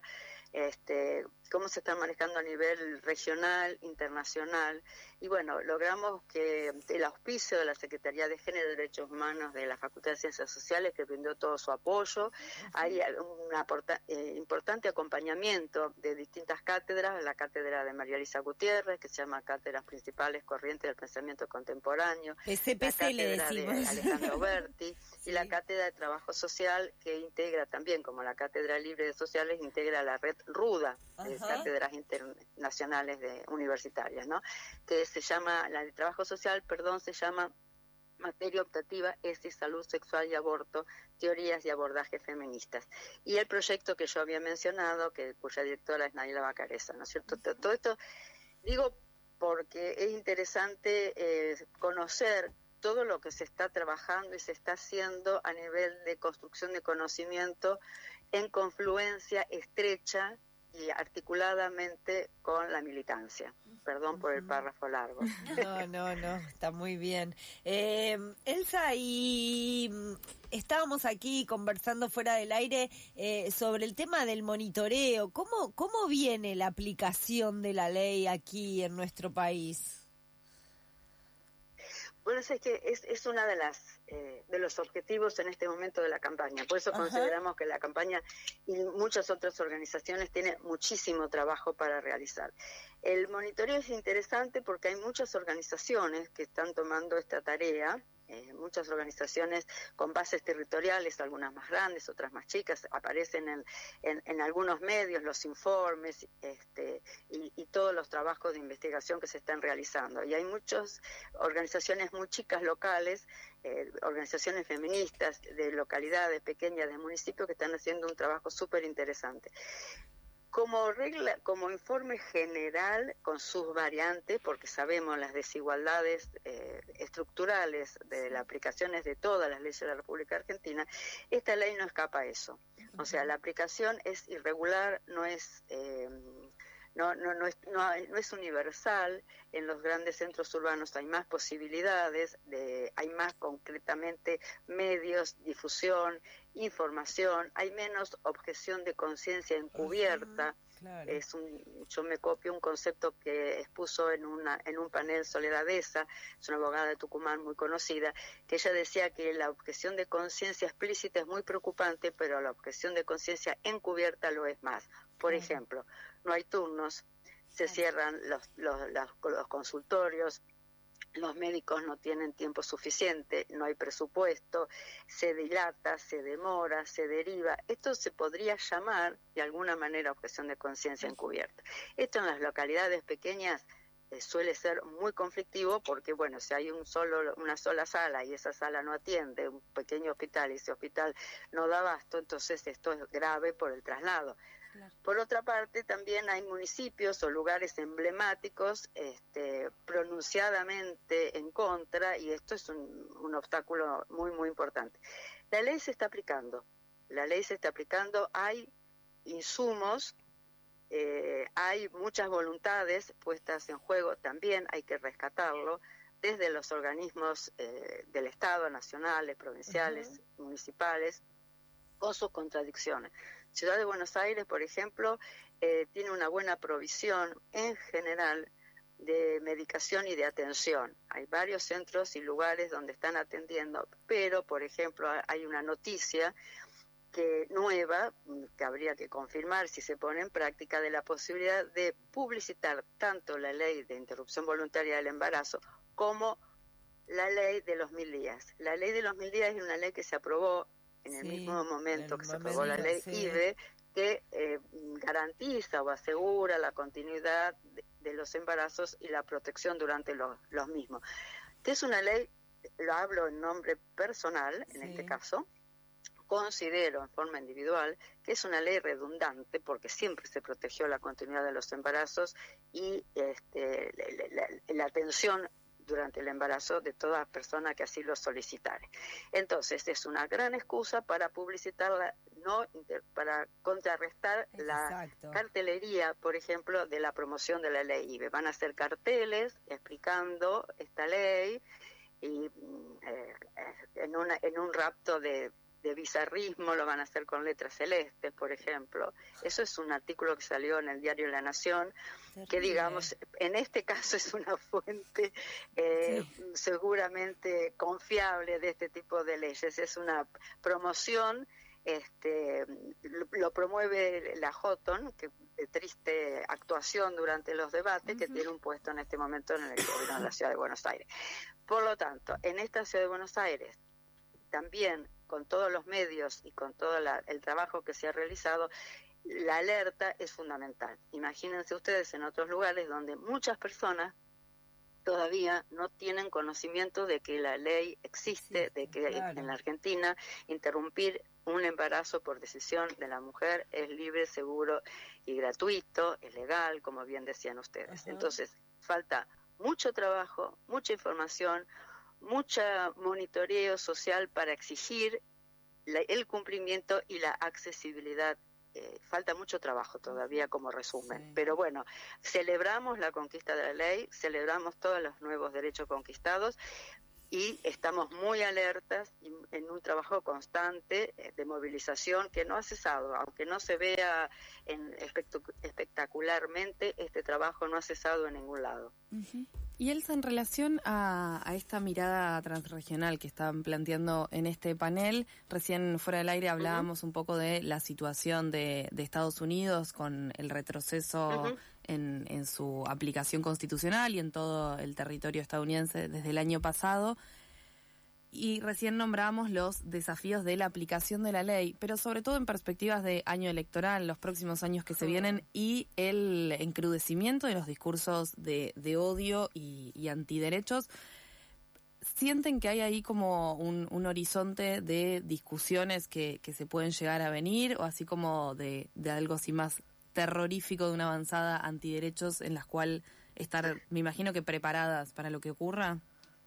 este, cómo se está manejando a nivel regional, internacional, y bueno, logramos que el auspicio de la Secretaría de Género y Derechos Humanos de la Facultad de Ciencias Sociales, que brindó todo su apoyo, hay un eh, importante acompañamiento de distintas cátedras, la cátedra de María Elisa Gutiérrez, que se llama Cátedras Principales Corrientes del Pensamiento Contemporáneo, P C P C la cátedra le de Alejandro Berti, sí. y la cátedra de Trabajo Social, que integra también, como la Cátedra Libre de Sociales, integra la red RUDA, de cátedras internacionales de universitarias, ¿no? Que se llama, la de Trabajo Social, perdón, se llama Materia Optativa, ESI, Salud Sexual y Aborto, Teorías y Abordajes Feministas. Y el proyecto que yo había mencionado, que cuya directora es Nayla Bacareza, ¿no es cierto? Todo esto, digo, porque es interesante eh, conocer todo lo que se está trabajando y se está haciendo a nivel de construcción de conocimiento en confluencia estrecha y articuladamente con la militancia. Perdón por el párrafo largo. No, no, no, está muy bien. Eh, Elsa, y estábamos aquí conversando fuera del aire eh, sobre el tema del monitoreo. ¿Cómo, cómo viene la aplicación de la ley aquí en nuestro país? Bueno, es que es, es una de las eh, de los objetivos en este momento de la campaña. Por eso Ajá. consideramos que la campaña y muchas otras organizaciones tienen muchísimo trabajo para realizar. El monitoreo es interesante porque hay muchas organizaciones que están tomando esta tarea. Eh, muchas organizaciones con bases territoriales, algunas más grandes, otras más chicas, aparecen en, en, en algunos medios los informes este, y, y todos los trabajos de investigación que se están realizando. Y hay muchas organizaciones muy chicas locales, eh, organizaciones feministas de localidades pequeñas, de municipios, que están haciendo un trabajo súper interesante. Como regla, como informe general, con sus variantes, porque sabemos las desigualdades eh, estructurales de las aplicaciones de todas las leyes de la República Argentina, esta ley no escapa a eso. O sea, la aplicación es irregular, no es... Eh, No, no, no, es, no, no es universal. En los grandes centros urbanos hay más posibilidades, de, hay más concretamente medios, difusión, información, hay menos objeción de conciencia encubierta. Uh-huh, claro. Es un, yo me copio un concepto que expuso en, una, en un panel Soledad Esa, es una abogada de Tucumán muy conocida, que ella decía que la objeción de conciencia explícita es muy preocupante, pero la objeción de conciencia encubierta lo es más. Por uh-huh. ejemplo, no hay turnos, se cierran los, los, los, los consultorios, los médicos no tienen tiempo suficiente, no hay presupuesto, se dilata, se demora, se deriva. Esto se podría llamar de alguna manera objeción de conciencia encubierta. Esto en las localidades pequeñas eh, suele ser muy conflictivo porque, bueno, si hay un solo, una sola sala y esa sala no atiende, un pequeño hospital, y ese hospital no da abasto, entonces esto es grave por el traslado. Por otra parte, también hay municipios o lugares emblemáticos este, pronunciadamente en contra, y esto es un, un obstáculo muy, muy importante. La ley se está aplicando, la ley se está aplicando, hay insumos, eh, hay muchas voluntades puestas en juego, también hay que rescatarlo, desde los organismos eh, del Estado, nacionales, provinciales, uh-huh. municipales, con sus contradicciones. Ciudad de Buenos Aires, por ejemplo, eh, tiene una buena provisión en general de medicación y de atención. Hay varios centros y lugares donde están atendiendo, pero, por ejemplo, hay una noticia que nueva, que habría que confirmar si se pone en práctica, de la posibilidad de publicitar tanto la ley de interrupción voluntaria del embarazo como la ley de los mil días. La ley de los mil días es una ley que se aprobó en el Sí, mismo momento el que se aprobó la momento, ley sí. I V E, que eh, garantiza o asegura la continuidad de, de los embarazos y la protección durante los, los mismos. Que es una ley, lo hablo en nombre personal, en Sí. este caso, considero en forma individual que es una ley redundante porque siempre se protegió la continuidad de los embarazos y este, la, la, la atención durante el embarazo de toda persona que así lo solicitare. Entonces, es una gran excusa para publicitarla, no inter, para contrarrestar Exacto. la cartelería, por ejemplo, de la promoción de la ley I V E. Van a hacer carteles explicando esta ley y eh, en, una, en un rapto de de bizarrismo, lo van a hacer con letras celestes, por ejemplo. Eso es un artículo que salió en el diario La Nación, Terrible. Que digamos, en este caso es una fuente eh, sí. seguramente confiable de este tipo de leyes. Es una promoción, este, lo, lo promueve la Houghton, que de triste actuación durante los debates, uh-huh. que tiene un puesto en este momento en el gobierno de la Ciudad de Buenos Aires. Por lo tanto, en esta Ciudad de Buenos Aires, también con todos los medios y con todo la, el trabajo que se ha realizado, la alerta es fundamental. Imagínense ustedes en otros lugares donde muchas personas todavía no tienen conocimiento de que la ley existe, sí, de que claro. en la Argentina interrumpir un embarazo por decisión de la mujer es libre, seguro y gratuito, es legal, como bien decían ustedes. Ajá. Entonces, falta mucho trabajo, mucha información, mucha monitoreo social para exigir la, el cumplimiento y la accesibilidad. Eh, falta mucho trabajo todavía como resumen, sí. Pero bueno, celebramos la conquista de la ley, celebramos todos los nuevos derechos conquistados y estamos muy alertas en un trabajo constante de movilización que no ha cesado, aunque no se vea en espectacularmente, este trabajo no ha cesado en ningún lado. Uh-huh. Y Elsa, en relación a, a esta mirada transregional que están planteando en este panel, recién fuera del aire hablábamos uh-huh. un poco de la situación de, de Estados Unidos con el retroceso uh-huh. en, en su aplicación constitucional y en todo el territorio estadounidense desde el año pasado. Y recién nombramos los desafíos de la aplicación de la ley, pero sobre todo en perspectivas de año electoral, los próximos años que se vienen, y el encrudecimiento de los discursos de, de odio y, y antiderechos. ¿Sienten que hay ahí como un, un horizonte de discusiones que, que se pueden llegar a venir, o así como de, de algo así más terrorífico, de una avanzada antiderechos en las cuales estar, me imagino que preparadas para lo que ocurra?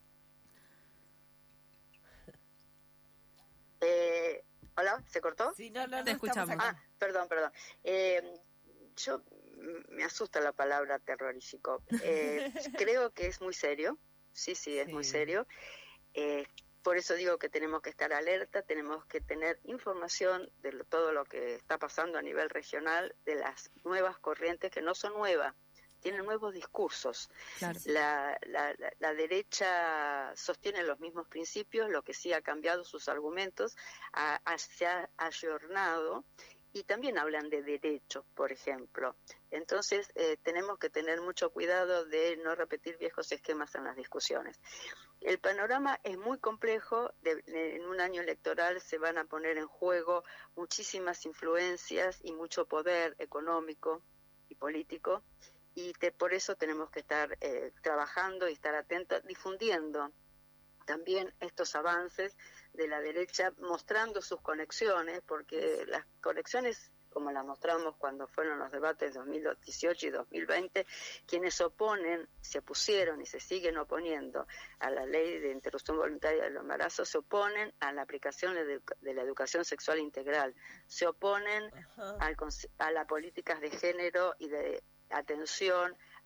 Eh, ¿Hola? ¿Se cortó? Sí, no, no, te escuchamos. Ah, perdón, perdón. Eh, yo me asusta la palabra terrorífico. Eh, creo que es muy serio. Sí, sí, es sí. muy serio. Eh, por eso digo que tenemos que estar alerta, tenemos que tener información de lo, todo lo que está pasando a nivel regional, de las nuevas corrientes que no son nuevas. Tienen nuevos discursos. Claro. La, la, la, la derecha sostiene los mismos principios, lo que sí ha cambiado sus argumentos, ha, ha, se ha ayornado, y también hablan de derechos, por ejemplo. Entonces, eh, tenemos que tener mucho cuidado de no repetir viejos esquemas en las discusiones. El panorama es muy complejo, de, en un año electoral se van a poner en juego muchísimas influencias y mucho poder económico y político, y te, por eso tenemos que estar eh, trabajando y estar atentos, difundiendo también estos avances de la derecha, mostrando sus conexiones, porque las conexiones, como las mostramos cuando fueron los debates de dos mil dieciocho y dos mil veinte, quienes se oponen, se opusieron y se siguen oponiendo a la ley de interrupción voluntaria del embarazo, se oponen a la aplicación de, de la educación sexual integral, se oponen al, a las políticas de género y de atención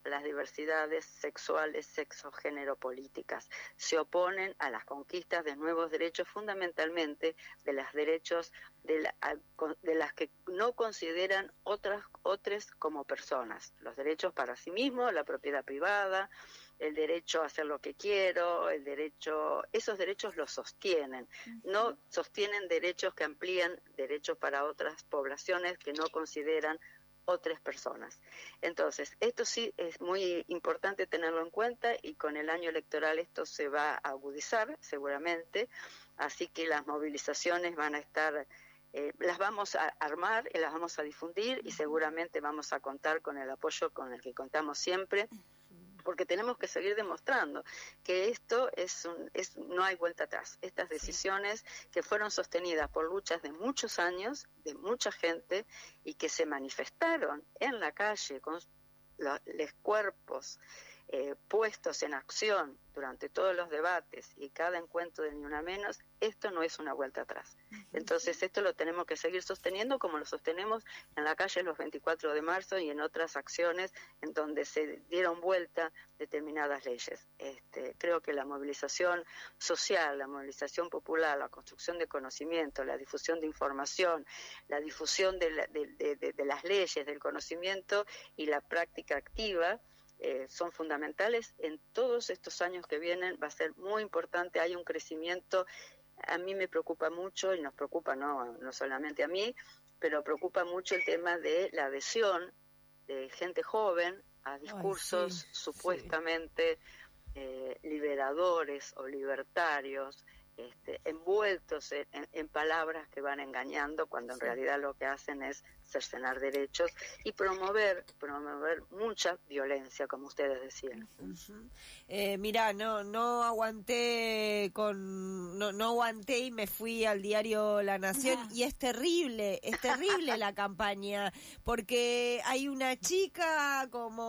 las diversidades sexuales, sexo-género políticas. Se oponen a las conquistas de nuevos derechos, fundamentalmente de los derechos de, la, de las que no consideran otras otros como personas. Los derechos para sí mismos, la propiedad privada, el derecho a hacer lo que quiero, el derecho, esos derechos los sostienen, no sostienen derechos que amplían derechos para otras poblaciones que no consideran otras personas. Entonces, esto sí es muy importante tenerlo en cuenta y con el año electoral esto se va a agudizar seguramente, así que las movilizaciones van a estar, eh, las vamos a armar, y las vamos a difundir y seguramente vamos a contar con el apoyo con el que contamos siempre, porque tenemos que seguir demostrando que esto es, un, es no hay vuelta atrás. Estas decisiones que fueron sostenidas por luchas de muchos años, de mucha gente, y que se manifestaron en la calle con los, los cuerpos eh, puestos en acción durante todos los debates y cada encuentro de Ni Una Menos, esto no es una vuelta atrás. Entonces esto lo tenemos que seguir sosteniendo como lo sostenemos en la calle los veinticuatro de marzo y en otras acciones en donde se dieron vuelta determinadas leyes. Este, creo que la movilización social, la movilización popular, la construcción de conocimiento, la difusión de información, la difusión de, la, de, de, de, de las leyes, del conocimiento y la práctica activa Eh, son fundamentales en todos estos años que vienen. Va a ser muy importante, hay un crecimiento, a mí me preocupa mucho y nos preocupa no, no solamente a mí, pero preocupa mucho el tema de la adhesión de gente joven a discursos Ay, sí, supuestamente sí. Eh, liberadores o libertarios, este, envueltos en, en, en palabras que van engañando cuando en sí. realidad lo que hacen es cercenar derechos y promover promover mucha violencia, como ustedes decían. Uh-huh. Eh, mira, no no aguanté con no no aguanté y me fui al diario La Nación yeah. y es terrible, es terrible la campaña, porque hay una chica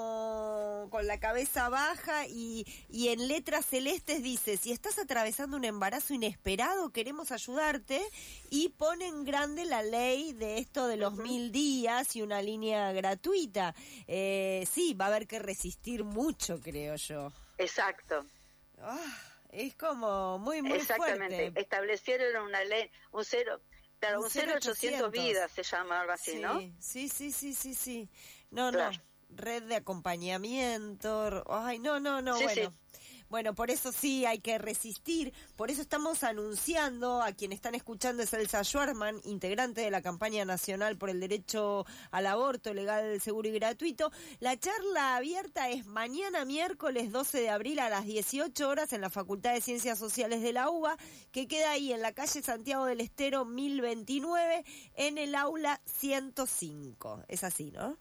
como con la cabeza baja y y en letras celestes dice: si estás atravesando un embarazo inesperado, queremos ayudarte, y pone en grande la ley de esto de los uh-huh. mil días y una línea gratuita. Eh, sí, va a haber que resistir mucho, creo yo. Exacto. Oh, es como muy, muy Exactamente. fuerte. Establecieron una ley, un cero, claro, un, un cero ochocientos vidas se llama algo así, sí, ¿no? Sí, sí, sí, sí, sí. No, claro. no. Red de acompañamiento. Ay, no, no, no, sí, bueno. Sí. Bueno, por eso sí hay que resistir, por eso estamos anunciando, a quien están escuchando es Elsa Schwarman, integrante de la campaña nacional por el derecho al aborto legal, seguro y gratuito. La charla abierta es mañana miércoles doce de abril a las dieciocho horas en la Facultad de Ciencias Sociales de la UBA, que queda ahí en la calle Santiago del Estero mil veintinueve, en el aula ciento cinco. Es así, ¿no?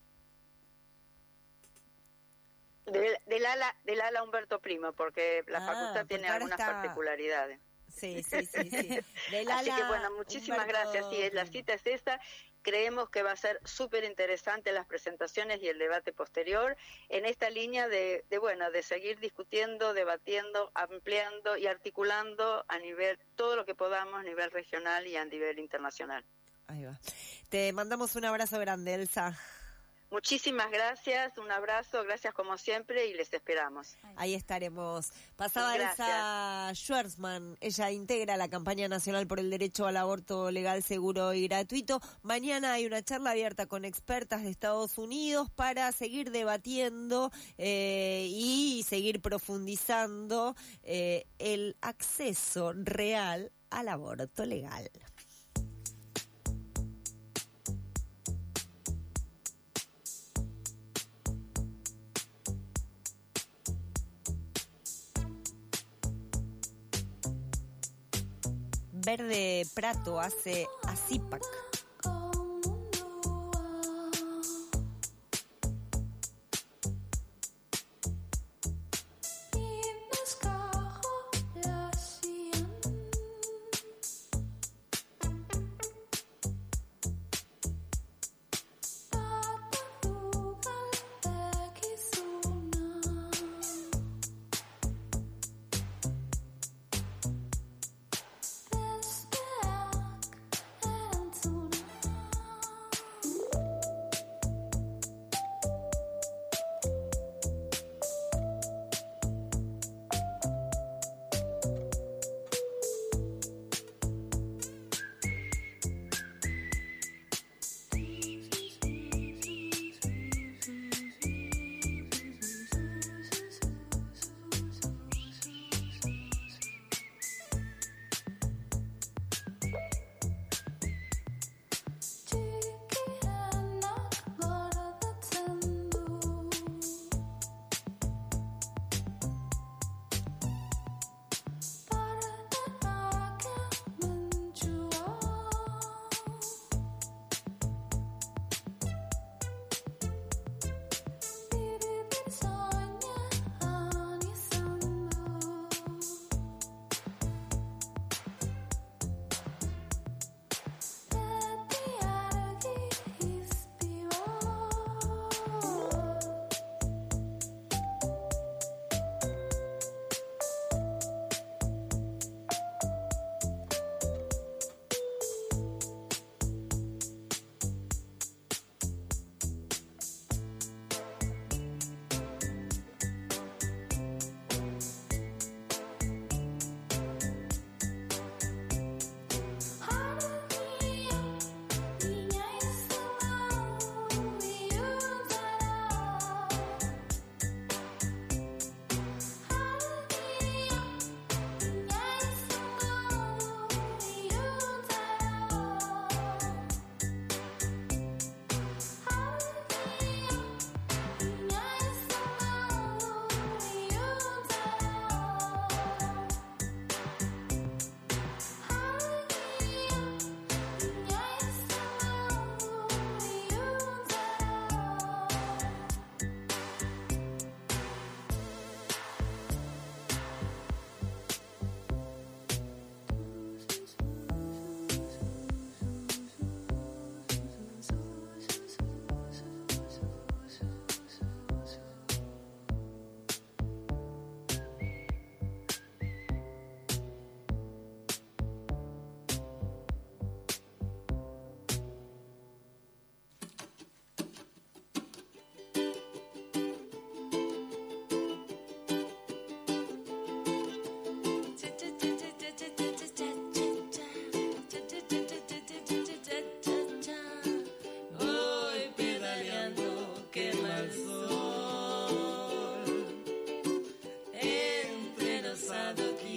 Del, del ala del ala Humberto Primo, porque la ah, facultad tiene algunas está... particularidades. Sí, sí, sí, sí. Del Así ala que bueno, muchísimas Humberto... gracias. Sí, la cita es esta. Creemos que va a ser súper interesante las presentaciones y el debate posterior en esta línea de, de bueno, de seguir discutiendo, debatiendo, ampliando y articulando a nivel, todo lo que podamos a nivel regional y a nivel internacional. Ahí va. Te mandamos un abrazo grande, Elsa. Muchísimas gracias, un abrazo, gracias como siempre y les esperamos. Ahí estaremos. Pasaba Elsa Schwartzman, ella integra la campaña nacional por el derecho al aborto legal, seguro y gratuito. Mañana hay una charla abierta con expertas de Estados Unidos para seguir debatiendo eh, y seguir profundizando eh, el acceso real al aborto legal. Verde Prato hace a Zipac. Soon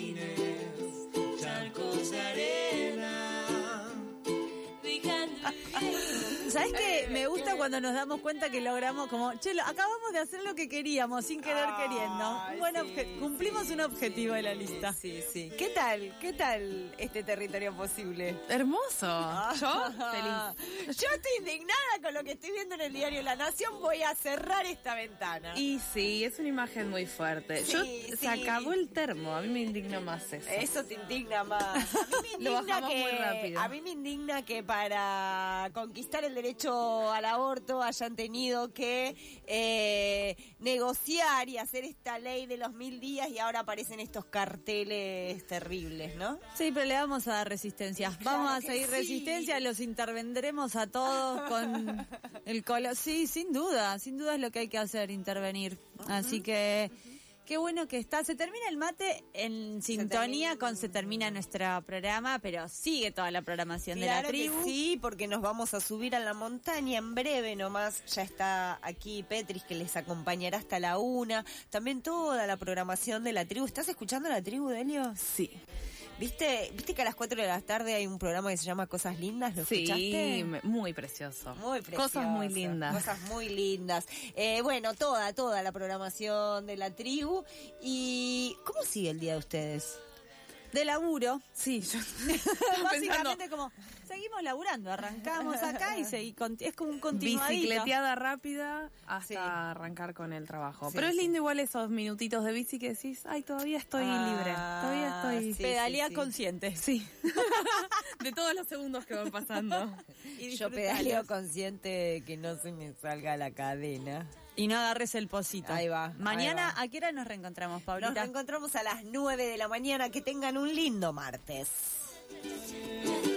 jardines, charcos de arena, dejando ¿Sabes qué? Me gusta cuando nos damos cuenta que logramos como, che, lo- acabamos de hacer lo que queríamos, sin querer Ay, queriendo. Un buen sí. obje- cumplimos un objetivo de la lista. Sí, sí. ¿Qué tal? ¿Qué tal este territorio posible? Hermoso. Yo feliz. Yo estoy indignada con lo que estoy viendo en el diario La Nación. Voy a cerrar esta ventana. Y sí, es una imagen muy fuerte. Sí, Yo sí. se acabó el termo, a mí me indignó más eso. Eso te indigna más. A mí me Lo indigna bajamos que, muy rápido. a mí me indigna que para conquistar el derecho al aborto hayan tenido que eh, negociar y hacer esta ley de los mil días y ahora aparecen estos carteles terribles, ¿no? Sí, pero le vamos a dar resistencia. Vamos a que seguir sí. resistencia, los intervendremos a todos con el color. Sí, sin duda, sin duda es lo que hay que hacer, intervenir. Así que qué bueno que está. Se termina el mate en sintonía termina- con Se Termina nuestro programa, pero sigue toda la programación de la Claro que tribu. sí, porque nos vamos a subir a la montaña en breve nomás. Ya está aquí Petris que les acompañará hasta la una. También toda la programación de la tribu. ¿Estás escuchando la tribu, Delio? Sí. ¿Viste, ¿Viste que a las cuatro de la tarde hay un programa que se llama Cosas Lindas? ¿Lo Sí, escuchaste? me- muy precioso. Muy precioso. Cosas muy lindas. Cosas muy lindas. Eh, bueno, toda, toda la programación de la tribu. ¿Y cómo sigue el día de ustedes? De laburo. Sí, yo Básicamente como, seguimos laburando, arrancamos acá y segui- con- es como un continuadito. bicicleteada rápida hasta Sí. arrancar con el trabajo. Sí, Pero es sí. lindo igual esos minutitos de bici que decís, ay, todavía estoy Ah, libre, todavía estoy... sí, Pedalea sí. consciente. Sí. De todos los segundos que van pasando. Y Yo disfrutalos. pedaleo consciente de que no se me salga la cadena. Y no agarres el pocito. Ahí va, Mañana, ahí va. ¿a qué hora nos reencontramos, Paulita? Nos reencontramos a las nueve de la mañana. Que tengan un lindo martes.